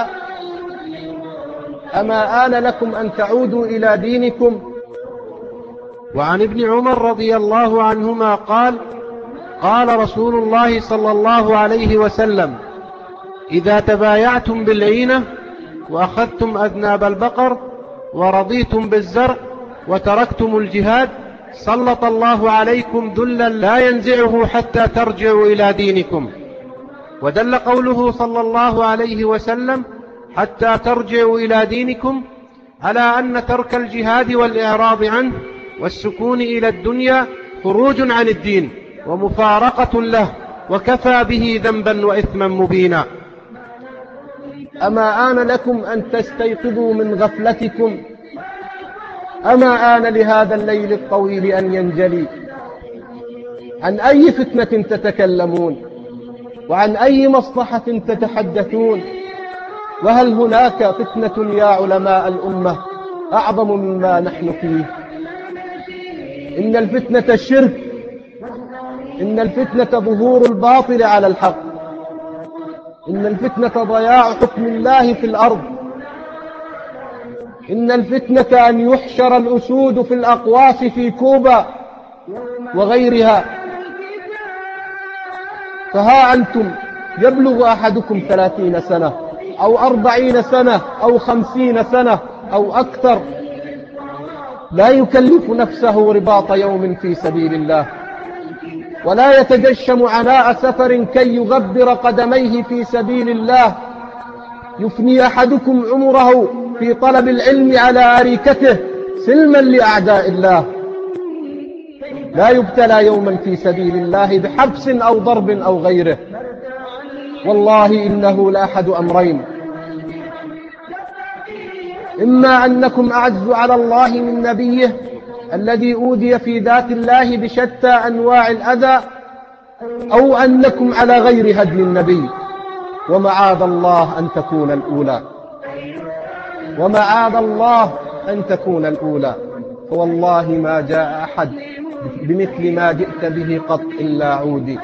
A: أما آن لكم أن تعودوا إلى دينكم؟
B: وعن ابن عمر رضي الله عنهما قال: قال رسول الله صلى الله عليه وسلم: إذا تبايعتم بالعينة وأخذتم أذناب البقر ورضيتم بالزرع وتركتم الجهاد سلط الله عليكم ذلا لا ينزعه حتى ترجعوا إلى دينكم. ودل قوله صلى الله عليه وسلم حتى ترجعوا إلى دينكم على أن ترك الجهاد والإعراض عنه والسكون إلى الدنيا خروج عن الدين ومفارقة له وكفى به ذنبا وإثما مبينا.
A: أما آن لكم أن تستيقظوا من غفلتكم؟ أما آن لهذا الليل الطويل أن ينجلي؟ عن أي فتنة تتكلمون؟ وعن أي مصلحة تتحدثون؟ وهل هناك فتنة يا علماء الأمة أعظم مما نحن فيه؟ إن الفتنة الشرك، إن الفتنة ظهور الباطل على الحق، إن الفتنة ضياع حكم الله في الأرض. إن الفتنة أن يحشر الأسود في الأقواس في كوبا وغيرها. فها أنتم يبلغ أحدكم ثلاثين سنة أو أربعين سنة أو خمسين سنة أو أكثر، لا يكلف نفسه رباط يوم في سبيل الله، ولا يتجشم عناء سفر كي يغبر قدميه في سبيل الله. يفني أحدكم عمره في طلب العلم على أريكته سلما لأعداء الله، لا يبتلى يوما في سبيل الله بحبس أو ضرب أو غيره. والله إنه لأحد أمرين: إما أنكم أعز على الله من نبيه الذي أوذي في ذات الله بشتى أنواع الأذى، أو أنكم على غير هدي النبي، ومعاذ الله أن تكون الأولى، ومعاذ الله أن تكون الأولى. فوالله ما جاء أحد بمثل ما جئت به قط إلا عودي.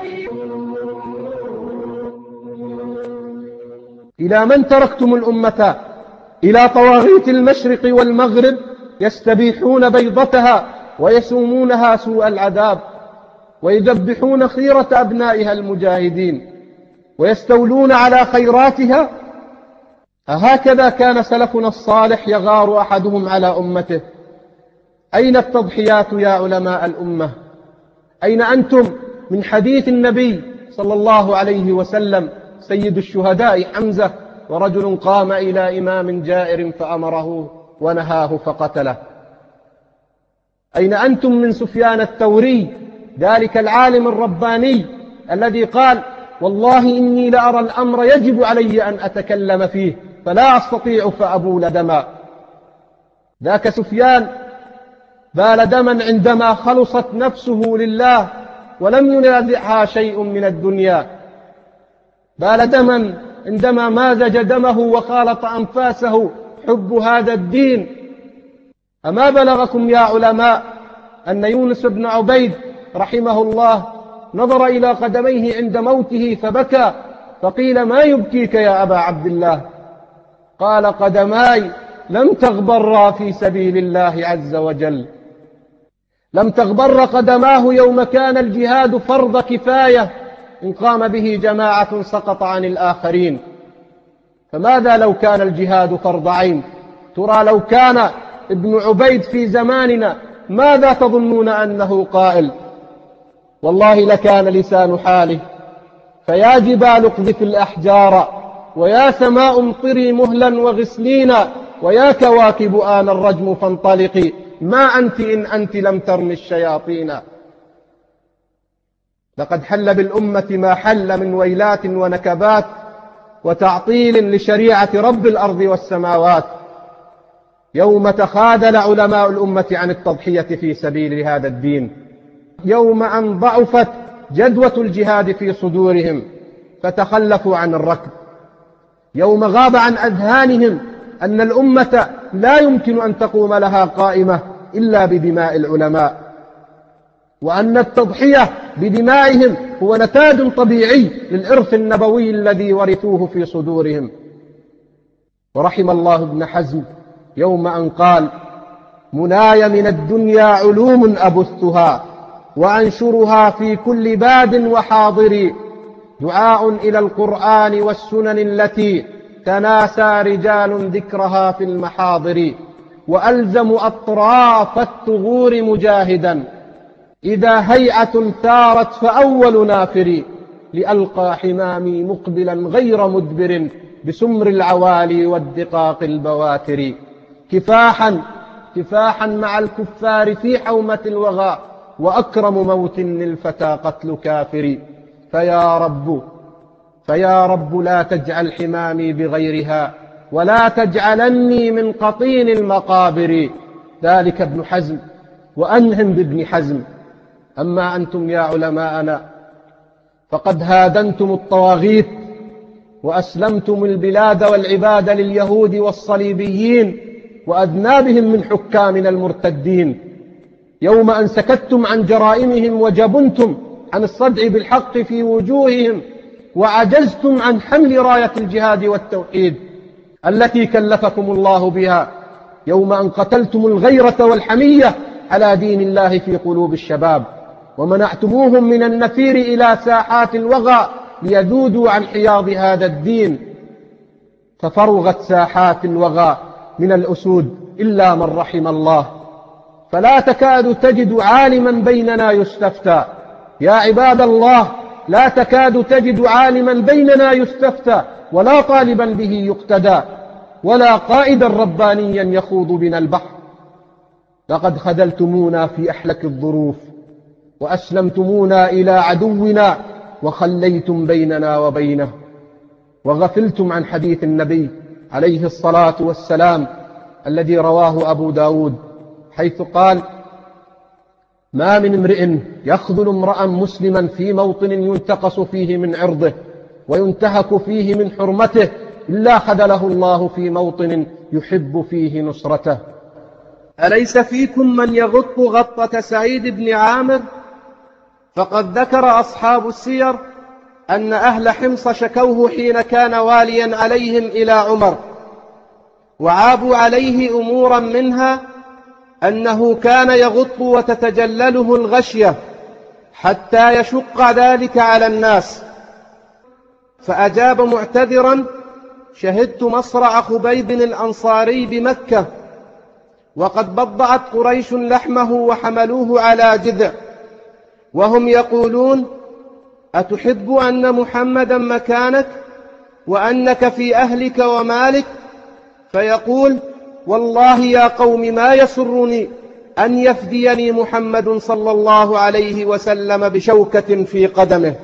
A: إلى من تركتم الأمة؟ إلى طواغيت المشرق والمغرب يستبيحون بيضتها ويسومونها سوء العذاب، ويذبحون خيرة أبنائها المجاهدين، ويستولون على خيراتها. أهكذا كان سلفنا الصالح يغار أحدهم على أمته؟ أين التضحيات يا علماء الأمة؟ أين أنتم من حديث النبي صلى الله عليه وسلم سيد الشهداء حمزة، ورجل قام إلى إمام جائر فأمره ونهاه فقتله؟ أين أنتم من سفيان الثوري ذلك العالم الرباني الذي قال: والله إني لأرى الأمر يجب علي أن أتكلم فيه فلا أستطيع فأبول دما؟ ذاك سفيان بال دما عندما خلصت نفسه لله ولم ينازعها شيء من الدنيا، بال دما عندما مازج دمه وخالط أنفاسه حب هذا الدين. أما بلغكم يا علماء أن يونس بن عبيد رحمه الله نظر إلى قدميه عند موته فبكى، فقيل: ما يبكيك يا أبا عبد الله؟ قال: قدماي لم تغبرا في سبيل الله عز وجل. لم تغبر قدماه يوم كان الجهاد فرض كفاية، إن قام به جماعة سقط عن الآخرين. فماذا لو كان الجهاد فرض عين؟ ترى لو كان ابن عبيد في زماننا ماذا تظنون أنه قائل؟ والله لكان لسان حاله: فيا جبال اقذف الأحجار، ويا سماء امطري مهلا وغسلينا، ويا كواكب آن الرجم فانطلقي، ما أنت إن أنت لم ترمي الشياطين. لقد حل بالأمة ما حل من ويلات ونكبات وتعطيل لشريعة رب الأرض والسماوات، يوم تخاذل علماء الأمة عن التضحية في سبيل هذا الدين، يوم أن ضعفت جدوة الجهاد في صدورهم فتخلفوا عن الركب، يوم غاب عن أذهانهم أن الأمة لا يمكن أن تقوم لها قائمة إلا بدماء العلماء، وأن التضحية بدمائهم هو نتاج طبيعي للإرث النبوي الذي ورثوه في صدورهم. ورحم الله ابن حزم يوم أن قال: مناي من الدنيا علوم أبثها وأنشرها في كل باد وحاضر، دعاء إلى القرآن والسنن التي تناسى رجال ذكرها في المحاضر، وألزم أطراف الثغور مجاهدا، إذا هيئة ثارت فأول نافر، لألقى حمامي مقبلا غير مدبر، بسمر العوالي والدقاق البواتر، كفاحا كفاحا مع الكفار في حومة الوغى، وأكرم موت للفتى قتل كافر. فيا رب فيا رب لا تجعل حمامي بغيرها، ولا تجعلني من قطين المقابر. ذلك ابن حزم، وأنهم بابن حزم. أما أنتم يا علماءنا فقد هادنتم الطواغيت وأسلمتم البلاد والعباد لليهود والصليبيين وأذنابهم من حكامنا المرتدين، يوم أن سكتتم عن جرائمهم وجبنتم عن الصدع بالحق في وجوههم، وعجزتم عن حمل راية الجهاد والتوحيد التي كلفكم الله بها، يوم أن قتلتم الغيرة والحمية على دين الله في قلوب الشباب، ومنعتموهم من النفير إلى ساحات الوغى ليذودوا عن حياض هذا الدين، ففرغت ساحات الوغى من الأسود إلا من رحم الله، فلا تكاد تجد عالما بيننا يستفتى. يا عباد الله، لا تكاد تجد عالما بيننا يستفتى، ولا طالبا به يقتدى، ولا قائدا ربانيا يخوض بنا البحر. لقد خذلتمونا في أحلك الظروف، وأسلمتمونا إلى عدونا، وخليتم بيننا وبينه، وغفلتم عن حديث النبي عليه الصلاة والسلام الذي رواه أبو داود، حيث قال: ما من امرئ يخذل امرأ مسلما في موطن ينتقص فيه من عرضه وينتهك فيه من حرمته إلا خذله الله في موطن يحب فيه نصرته.
B: أليس فيكم من يغط غطة سعيد بن عامر؟ فقد ذكر أصحاب السير أن أهل حمص شكوه حين كان واليا عليهم إلى عمر، وعابوا عليه أمورا منها أنه كان يغط وتتجلله الغشية حتى يشق ذلك على الناس، فأجاب معتذرا: شهدت مصرع خبيب الأنصاري بمكة، وقد بضعت قريش لحمه وحملوه على جذع، وهم يقولون: أتحب أن محمدا مكانك وأنك في أهلك ومالك؟ فيقول: والله يا قوم ما يسرني أن يفديني محمد صلى الله عليه وسلم بشوكة في قدمه.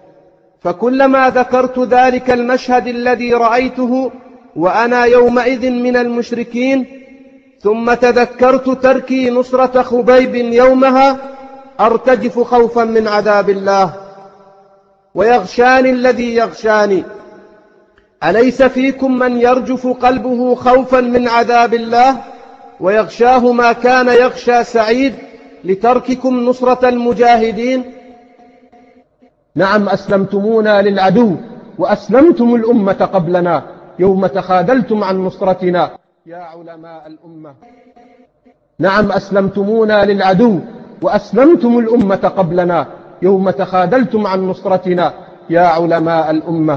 B: فكلما ذكرت ذلك المشهد الذي رأيته وأنا يومئذ من المشركين، ثم تذكرت تركي نصرة خبيب يومها، أرتجف خوفا من عذاب الله، ويغشاني الذي يغشاني. أليس فيكم من يرجف قلبه خوفا من عذاب الله ويغشاه ما كان يغشى سعيد لترككم نصرة المجاهدين؟
A: نعم، أسلمتمونا للعدو وأسلمتم الأمة قبلنا يوم تخاذلتم عن نصرتنا يا علماء الأمة. نعم، أسلمتمونا للعدو وأسلمتم الأمة قبلنا يوم تخاذلتم عن نصرتنا يا علماء الأمة.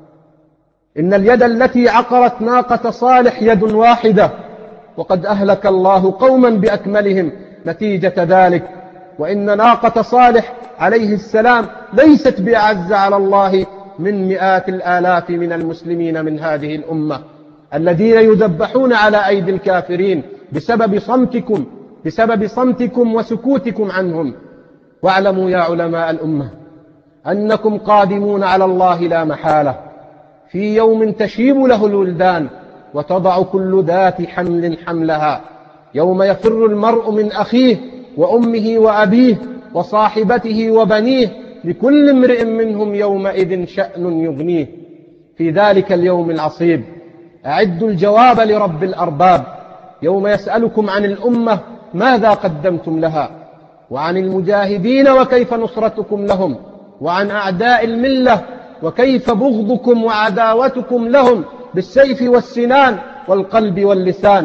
A: إن اليد التي عقرت ناقة صالح يد واحدة، وقد أهلك الله قوما بأكملهم نتيجة ذلك. وإن ناقة صالح عليه السلام ليست بأعز على الله من مئات الآلاف من المسلمين من هذه الأمة الذين يذبحون على أيدي الكافرين بسبب صمتكم بسبب صمتكم وسكوتكم عنهم. واعلموا يا علماء الأمة أنكم قادمون على الله لا محالة في يوم تشيب له الولدان وتضع كل ذات حمل حملها، يوم يفر المرء من أخيه وأمه وأبيه وصاحبته وبنيه، لكل امرئ منهم يومئذ شأن يغنيه. في ذلك اليوم العصيب أعدوا الجواب لرب الأرباب يوم يسألكم عن الأمة ماذا قدمتم لها، وعن المجاهدين وكيف نصرتكم لهم، وعن أعداء الملة وكيف بغضكم وعداوتكم لهم بالسيف والسنان والقلب واللسان.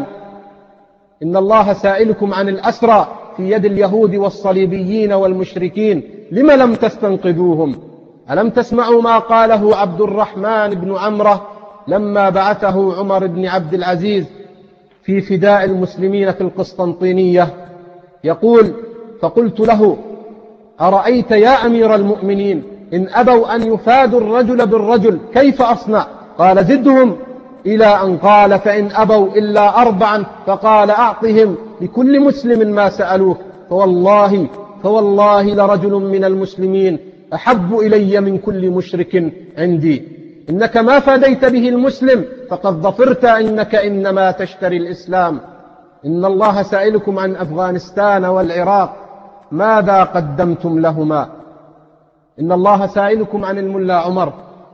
A: إن الله سائلكم عن الأسرى في يد اليهود والصليبيين والمشركين، لم لم تستنقذوهم؟ ألم تسمعوا ما قاله عبد الرحمن بن عمرة لما بعثه عمر بن عبد العزيز في فداء المسلمين في القسطنطينية؟ يقول: فقلت له: أرأيت يا أمير المؤمنين إن أبوا أن يفادوا الرجل بالرجل كيف أصنع؟ قال: زدهم، إلى أن قال: فإن أبوا إلا أربعا فقال: أعطهم لكل مسلم ما سألوك، فوالله فوالله لرجل من المسلمين أحب إلي من كل مشرك عندي. إنك ما فديت به المسلم فقد ظفرت، إنك إنما تشتري الإسلام. إن الله سائلكم عن أفغانستان والعراق ماذا قدمتم لهما؟ إن الله سائلكم عن الملا عمر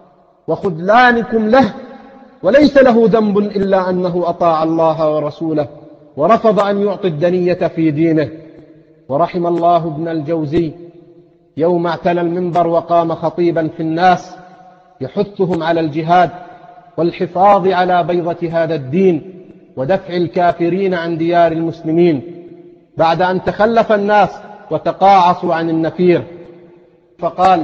A: وخذلانكم له، وليس له ذنب إلا أنه أطاع الله ورسوله ورفض أن يعطي الدنية في دينه. ورحم الله ابن الجوزي يوم اعتلى المنبر وقام خطيبا في الناس يحثهم على الجهاد والحفاظ على بيضة هذا الدين، ودفع الكافرين عن ديار المسلمين بعد أن تخلف الناس وتقاعصوا عن النفير. فقال: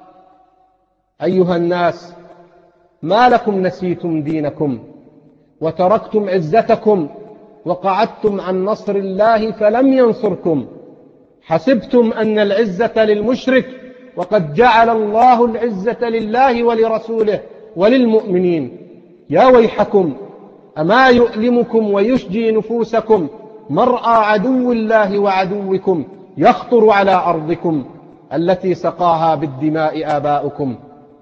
A: أيها الناس، ما لكم نسيتم دينكم وتركتم عزتكم وقعدتم عن نصر الله فلم ينصركم، حسبتم أن العزة للمشرك وقد جعل الله العزة لله ولرسوله وللمؤمنين. يا ويحكم، أما يؤلمكم ويشجي نفوسكم مرأى عدو الله وعدوكم يخطر على أرضكم التي سقاها بالدماء آباؤكم،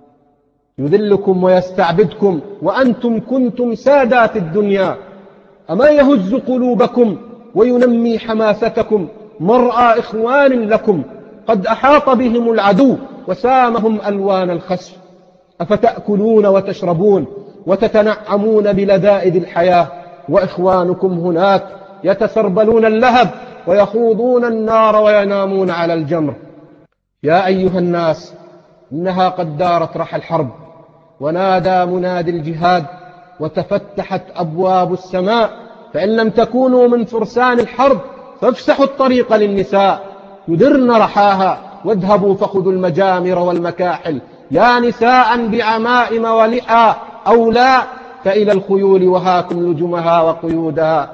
A: يذلكم ويستعبدكم وأنتم كنتم سادات الدنيا. أما يهز قلوبكم وينمي حماستكم مرأى إخوان لكم قد أحاط بهم العدو وسامهم ألوان الخسف، أفتأكلون وتشربون وتتنعمون بلذائذ الحياة وإخوانكم هناك يتسربلون اللهب ويخوضون النار وينامون على الجمر. يا أيها الناس، إنها قد دارت رحى الحرب، ونادى منادي الجهاد، وتفتحت أبواب السماء، فإن لم تكونوا من فرسان الحرب فافسحوا الطريق للنساء يدرن رحاها، واذهبوا فخذوا المجامر والمكاحل، يا نساء بعمائم ولحى أو لا، فإلى الخيول وهاكم لجمها وقيودها.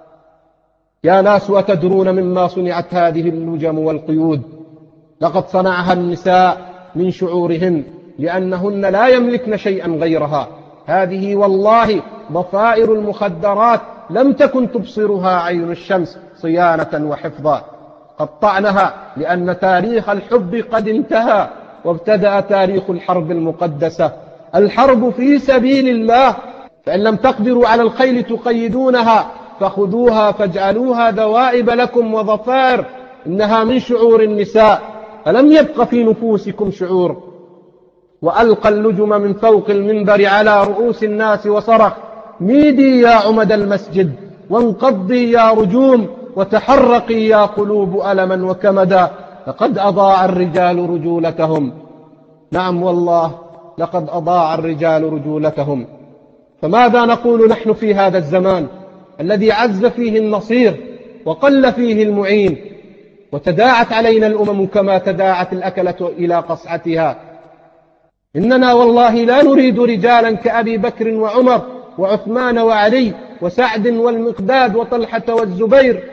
A: يا ناس، أتدرون مما صنعت هذه اللجم والقيود؟ لقد صنعها النساء من شعورهن، لأنهن لا يملكن شيئا غيرها. هذه والله ضفائر المخدرات لم تكن تبصرها عين الشمس صيانة وحفظا. قطعنها لأن تاريخ الحب قد انتهى، وابتدأ تاريخ الحرب المقدسة. الحرب في سبيل الله، فإن لم تقدروا على الخيل تقيدونها فخذوها فاجعلوها دوائب لكم وضفائر، إنها من شعور النساء، فلم يبق في نفوسكم شعور. وألقى اللجم من فوق المنبر على رؤوس الناس وصرخ: ميدي يا عمد المسجد، وانقضي يا رجوم، وتحرقي يا قلوب ألما وكمدا، لقد أضاع الرجال رجولتهم. نعم والله، لقد أضاع الرجال رجولتهم. فماذا نقول نحن في هذا الزمان الذي عز فيه النصير وقل فيه المعين، وتداعت علينا الأمم كما تداعت الأكلة إلى قصعتها؟ إننا والله لا نريد رجالا كأبي بكر وعمر وعثمان وعلي وسعد والمقداد وطلحة والزبير،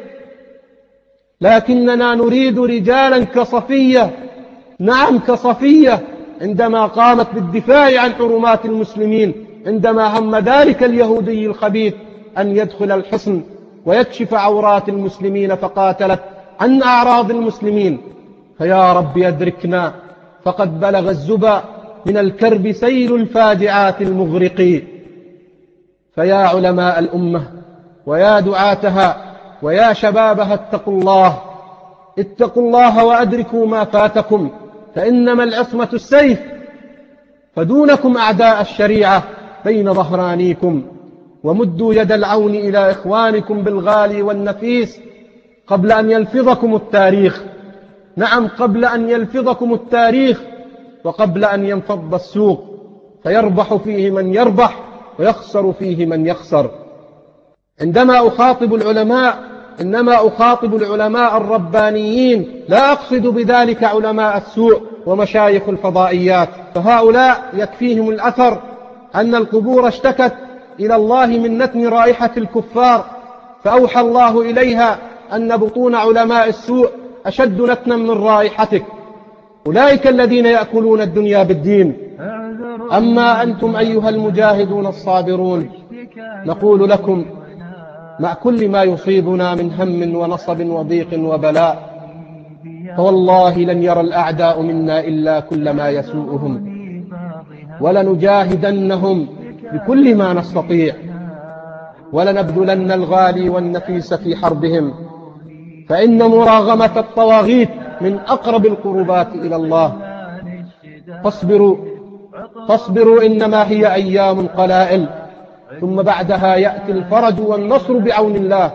A: لكننا نريد رجالا كصفية. نعم، كصفية، عندما قامت بالدفاع عن حرمات المسلمين، عندما هم ذلك اليهودي الخبيث أن يدخل الحصن ويكشف عورات المسلمين فقاتلت عن أعراض المسلمين. فيا رب يدركنا، فقد بلغ الزبا من الكرب سيل الفاجعات المغرق. فيا علماء الأمة ويا دعاتها ويا شبابها، اتقوا الله، اتقوا الله وأدركوا ما فاتكم، فإنما العصمة السيف، فدونكم أعداء الشريعة بين ظهرانيكم، ومدوا يد العون إلى إخوانكم بالغالي والنفيس قبل أن يلفظكم التاريخ. نعم، قبل أن يلفظكم التاريخ، وقبل أن ينفض السوق فيربح فيه من يربح ويخسر فيه من يخسر. عندما أخاطب العلماء إنما أخاطب العلماء الربانيين، لا أقصد بذلك علماء السوء ومشايخ الفضائيات، فهؤلاء يكفيهم الأثر أن القبور اشتكت إلى الله من نتن رائحة الكفار، فأوحى الله إليها أن بطون علماء السوء أشد نتنا من رائحتك. أولئك الذين يأكلون الدنيا بالدين. أما أنتم أيها المجاهدون الصابرون، نقول لكم مع كل ما يصيبنا من هم ونصب وضيق وبلاء، فوالله لن يرى الأعداء منا إلا كل ما يسوءهم، ولنجاهدنهم بكل ما نستطيع، ولنبذلن الغالي والنفيس في حربهم، فإن مراغمة الطواغيت من أقرب القربات إلى الله. فاصبروا فاصبروا إنما هي أيام قلائل، ثم بعدها يأتي الفرج والنصر بعون الله،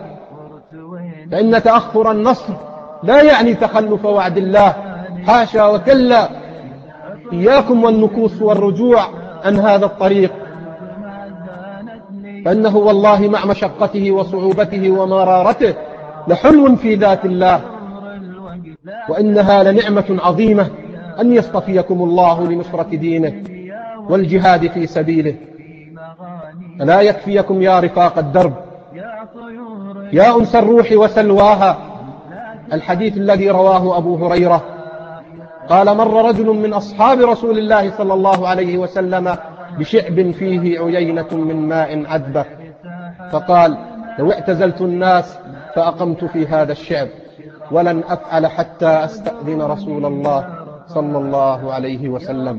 A: فإن تأخر النصر لا يعني تخلف وعد الله، حاشا وكلا. إياكم والنكوص والرجوع عن هذا الطريق، فإنه والله مع مشقته وصعوبته ومرارته لحلو في ذات الله، وإنها لنعمة عظيمة أن يصطفيكم الله لنصرة دينه والجهاد في سبيله. ألا يكفيكم يا رفاق الدرب، يا أنس الروح وسلواها، الحديث الذي رواه أبو هريرة قال: مر رجل من أصحاب رسول الله صلى الله عليه وسلم بشعب فيه عيينة من ماء عذبة، فقال: لو اعتزلت الناس فأقمت في هذا الشعب ولن أفعل حتى أستأذن رسول الله صلى الله عليه وسلم.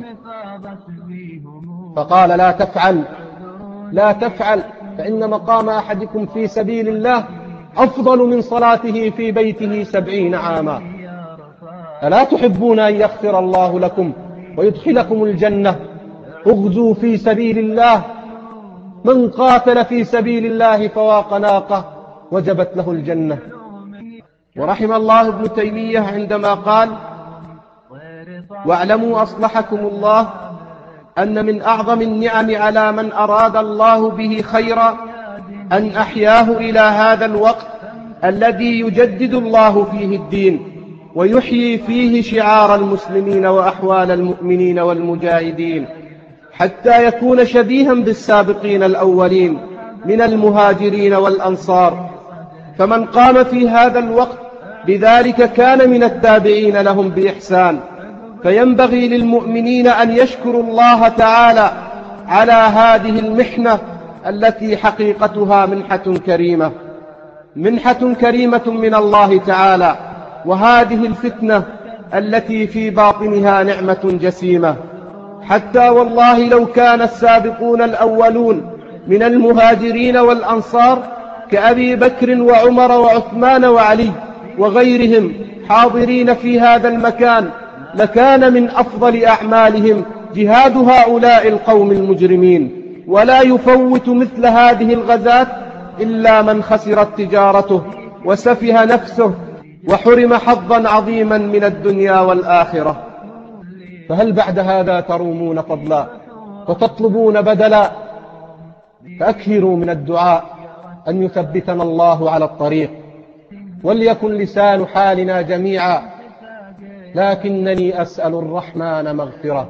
A: فقال: لا تفعل لا تفعل فإن مقام أحدكم في سبيل الله أفضل من صلاته في بيته سبعين عاما. ألا تحبون أن يغفر الله لكم ويدخلكم الجنة؟ اغزوا في سبيل الله، من قاتل في سبيل الله فواق ناقة وجبت له الجنة. ورحم الله ابن تيمية عندما قال: واعلموا أصلحكم الله أن من أعظم النعم على من أراد الله به خيرا أن أحياه إلى هذا الوقت الذي يجدد الله فيه الدين ويحيي فيه شعار المسلمين وأحوال المؤمنين والمجاهدين، حتى يكون شبيها بالسابقين الأولين من المهاجرين والأنصار. فمن قام في هذا الوقت بذلك كان من التابعين لهم بإحسان. فينبغي للمؤمنين أن يشكروا الله تعالى على هذه المحنة التي حقيقتها منحة كريمة منحة كريمة من الله تعالى، وهذه الفتنة التي في باطنها نعمة جسيمة. حتى والله لو كان السابقون الأولون من المهاجرين والأنصار كأبي بكر وعمر وعثمان وعلي وغيرهم حاضرين في هذا المكان لكان من أفضل أعمالهم جهاد هؤلاء القوم المجرمين. ولا يفوت مثل هذه الغزاة إلا من خسرت تجارته وسفه نفسه وحرم حظا عظيما من الدنيا والآخرة. فهل بعد هذا ترومون فضلا وتطلبون بدلا؟ فأكثروا من الدعاء أن يثبتنا الله على الطريق، وليكن لسان حالنا جميعا: لكنني أسأل الرحمن مغفرة.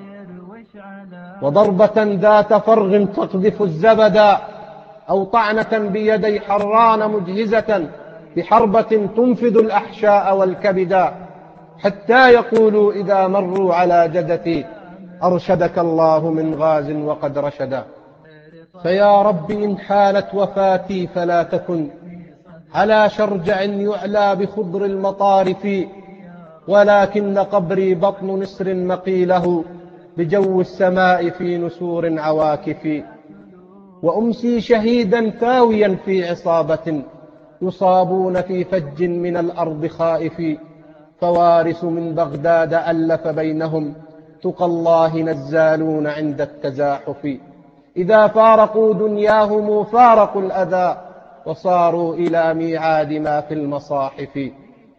A: وضربة ذات فرغ تقذف الزبدا، أو طعنة بيدي حران مجهزة بحربة تنفذ الأحشاء والكبدا، حتى يقولوا إذا مروا على جدتي: أرشدك الله من غاز وقد رشدا. فيا رب إن حانت وفاتي فلا تكن على شرجع يعلى بخضر المطارف، ولكن قبري بطن نسر مقيله بجو السماء في نسور عواكف. وأمسي شهيدا ثاويا في عصابة يصابون في فج من الأرض خائف، فوارث من بغداد ألف بينهم تقى الله نزالون عند التزاحف. إذا فارقوا دنياهم فارقوا الأذى وصاروا إلى ميعاد ما في المصاحف.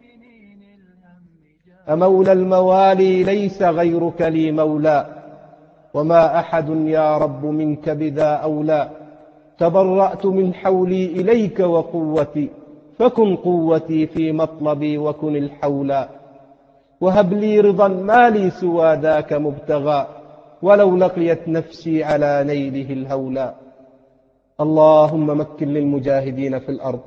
A: أمولى الموالي ليس غيرك لي مولى، وما أحد يا رب منك بذا أولى. تبرأت من حولي إليك وقوتي، فكن قوتي في مطلبي وكن الحولى. وهب لي رضا ما لي سوى ذاك مبتغى، ولو لقيت نفسي على نيله الهولى. اللهم مكن للمجاهدين في الأرض،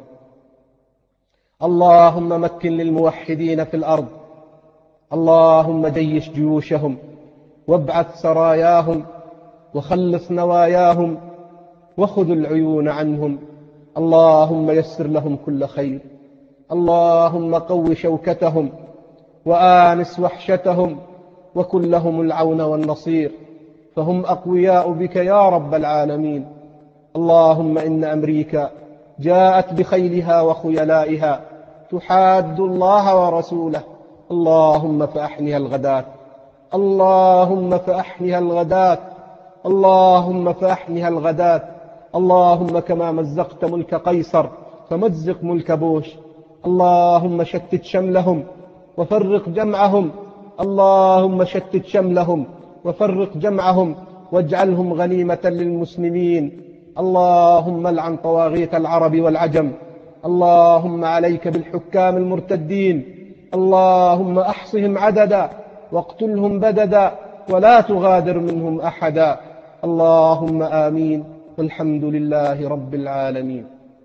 A: اللهم مكن للموحدين في الأرض، اللهم جيش جيوشهم وابعث سراياهم وخلص نواياهم وخذ العيون عنهم. اللهم يسر لهم كل خير، اللهم قو شوكتهم وآنس وحشتهم وكن لهم العون والنصير، فهم أقوياء بك يا رب العالمين. اللهم إن أمريكا جاءت بخيلها وخيلائها تحاد الله ورسوله، اللهم فأحنها الغداة، اللهم فأحنها الغداة، اللهم فأحنها الغداة. اللهم كما مزقت ملك قيصر فمزق ملك بوش. اللهم شتت شملهم وفرق جمعهم، اللهم شتت شملهم وفرق جمعهم واجعلهم غنيمة للمسلمين اللهم العن طواغيت العرب والعجم، اللهم عليك بالحكام المرتدين، اللهم أحصهم عددا واقتلهم بددا ولا تغادر منهم أحدا، اللهم آمين، والحمد لله رب العالمين.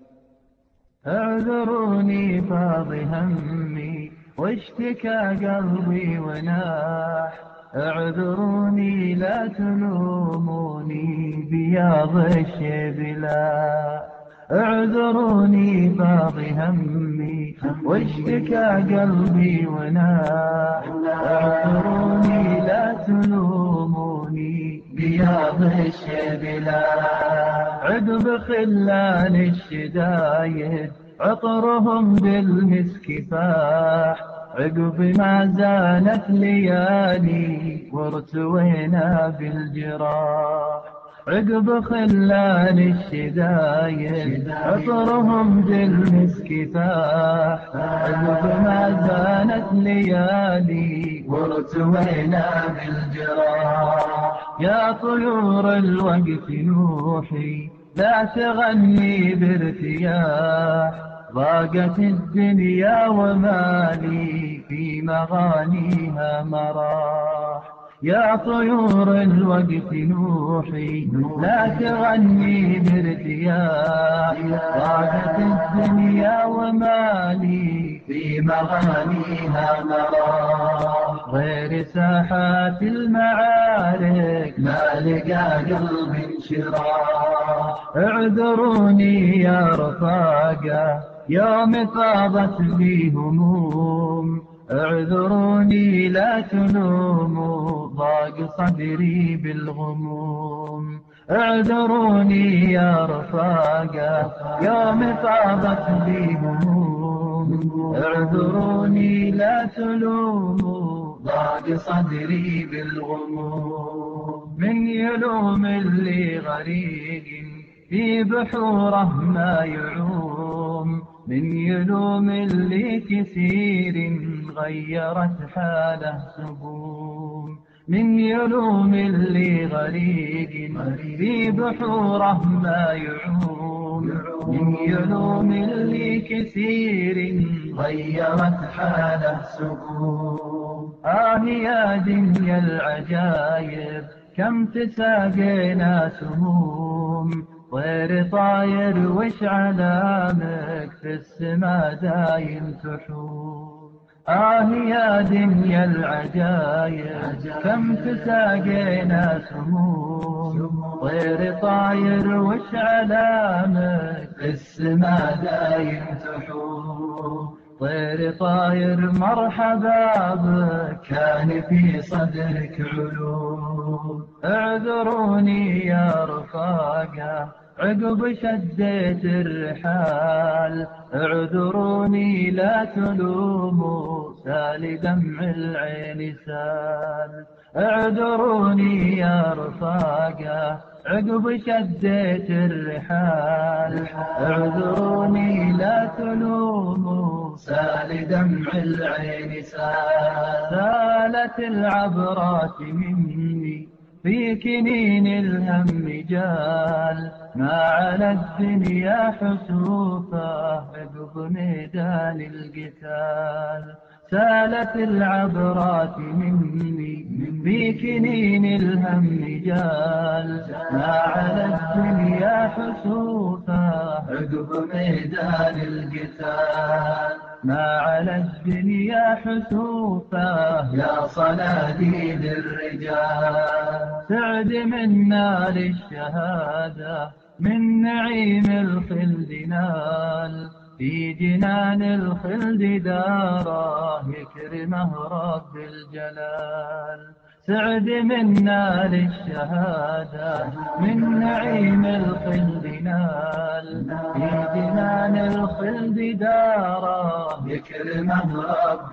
C: اعذروني فاض همي واشتكى قلبي وناح، اعذروني لا تلوموني بياض الشبلا، اعذروني فاض همي واشتكى قلبي وناح، اعذروني لا تلوموني بياض الشبلا، عقب خلان الشدايد عطرهم بالمسك فاح، عقب ما زالت ليالي وارتوينا بالجراح، عقب خلان الشدايد عطرهم بالمسك فاح، عقب ما زالت ليالي وارتوينا بالجراح، يا طيور الوقت نوحي لا تغني بارتياح، ضاقت الدنيا ومالي في مغانيها مراح، يا طيور الوقت نوحي لا تغني بارتياح، ضاقت الدنيا ومالي في مغانيها مراح، غير ساحات المعارك ما لقى قلب انشراح، اعذروني يا رفاقة يوم فاضت بي هموم، اعذروني لا تلوموا ضاق صدري بالغموم، اعذروني يا رفاقة يوم فاضت بي هموم، اعذروني لا تلوموا ضاق صدري بالغموم، من يلوم اللي غريق في بحوره ما يعوم، من يلوم اللي كثير غيرت حاله سقوم، من يلوم اللي غريق في بحوره ما يعوم، من يلوم اللي كثير غيرت حاله سقوم، آه يا دنيا العجايب كم تساقينا سموم، طير طاير وش علامك في السما دايم تحوم، آه يا دنيا العجايب كم تساقينا سموم، طير طاير وش علامك في السما دايم تحوم، طير طاير مرحبا بك كان في صدرك علوم، اعذروني يا رفاقة عقب شديت الرحال، اعذروني لا تلوموا سال دمع العين سال، اعذروني يا رفاقة عقب شديت الرحال، اعذروني لا تلوموا سال دمع العين سال، سالت العبرات مني في كنين الهم جال، ما على الدنيا حسوفه عقب ميدان القتال، سالت العبرات مني في كنين الهم جال، ما على الدنيا حسوفه عقب ميدان القتال، ما على الدنيا حسوفه يا صناديد الرجال، سعد منا للشهادة من نعيم الخلد نال، في جنان الخلد داره يكرمه رب الجلال، سعد منا للشهادة من نعيم الخلد نال، في جنان الخلد داره يكرمه رب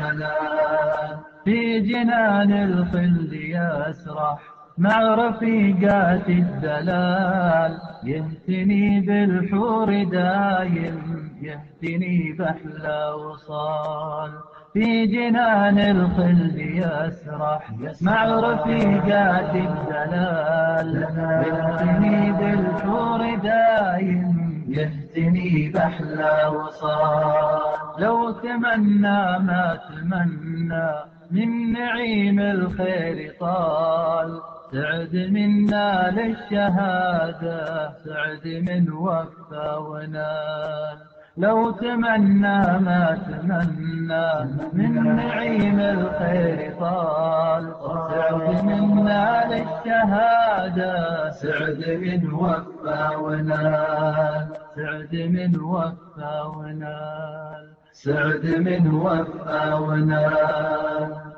C: الجلال، في جنان الخلد يسرح مع رفيقات الدلال، يهتني بالحور دايم يهتني بأحلى وصال، في جنان الخلد يسرح مع رفيقات الدلال، يهتني بالحور دايم يهتني بأحلى وصال. لو تمنى ما تمنى من نعيم الخير طال، سعد منا للشهادة سعد من وفى ونال. لو تمنى ما تمنى من نعيم الخير طال، سعد منا للشهادة سعد من وفى ونال. سعد من وفى ونال. سعد من وفى ونال.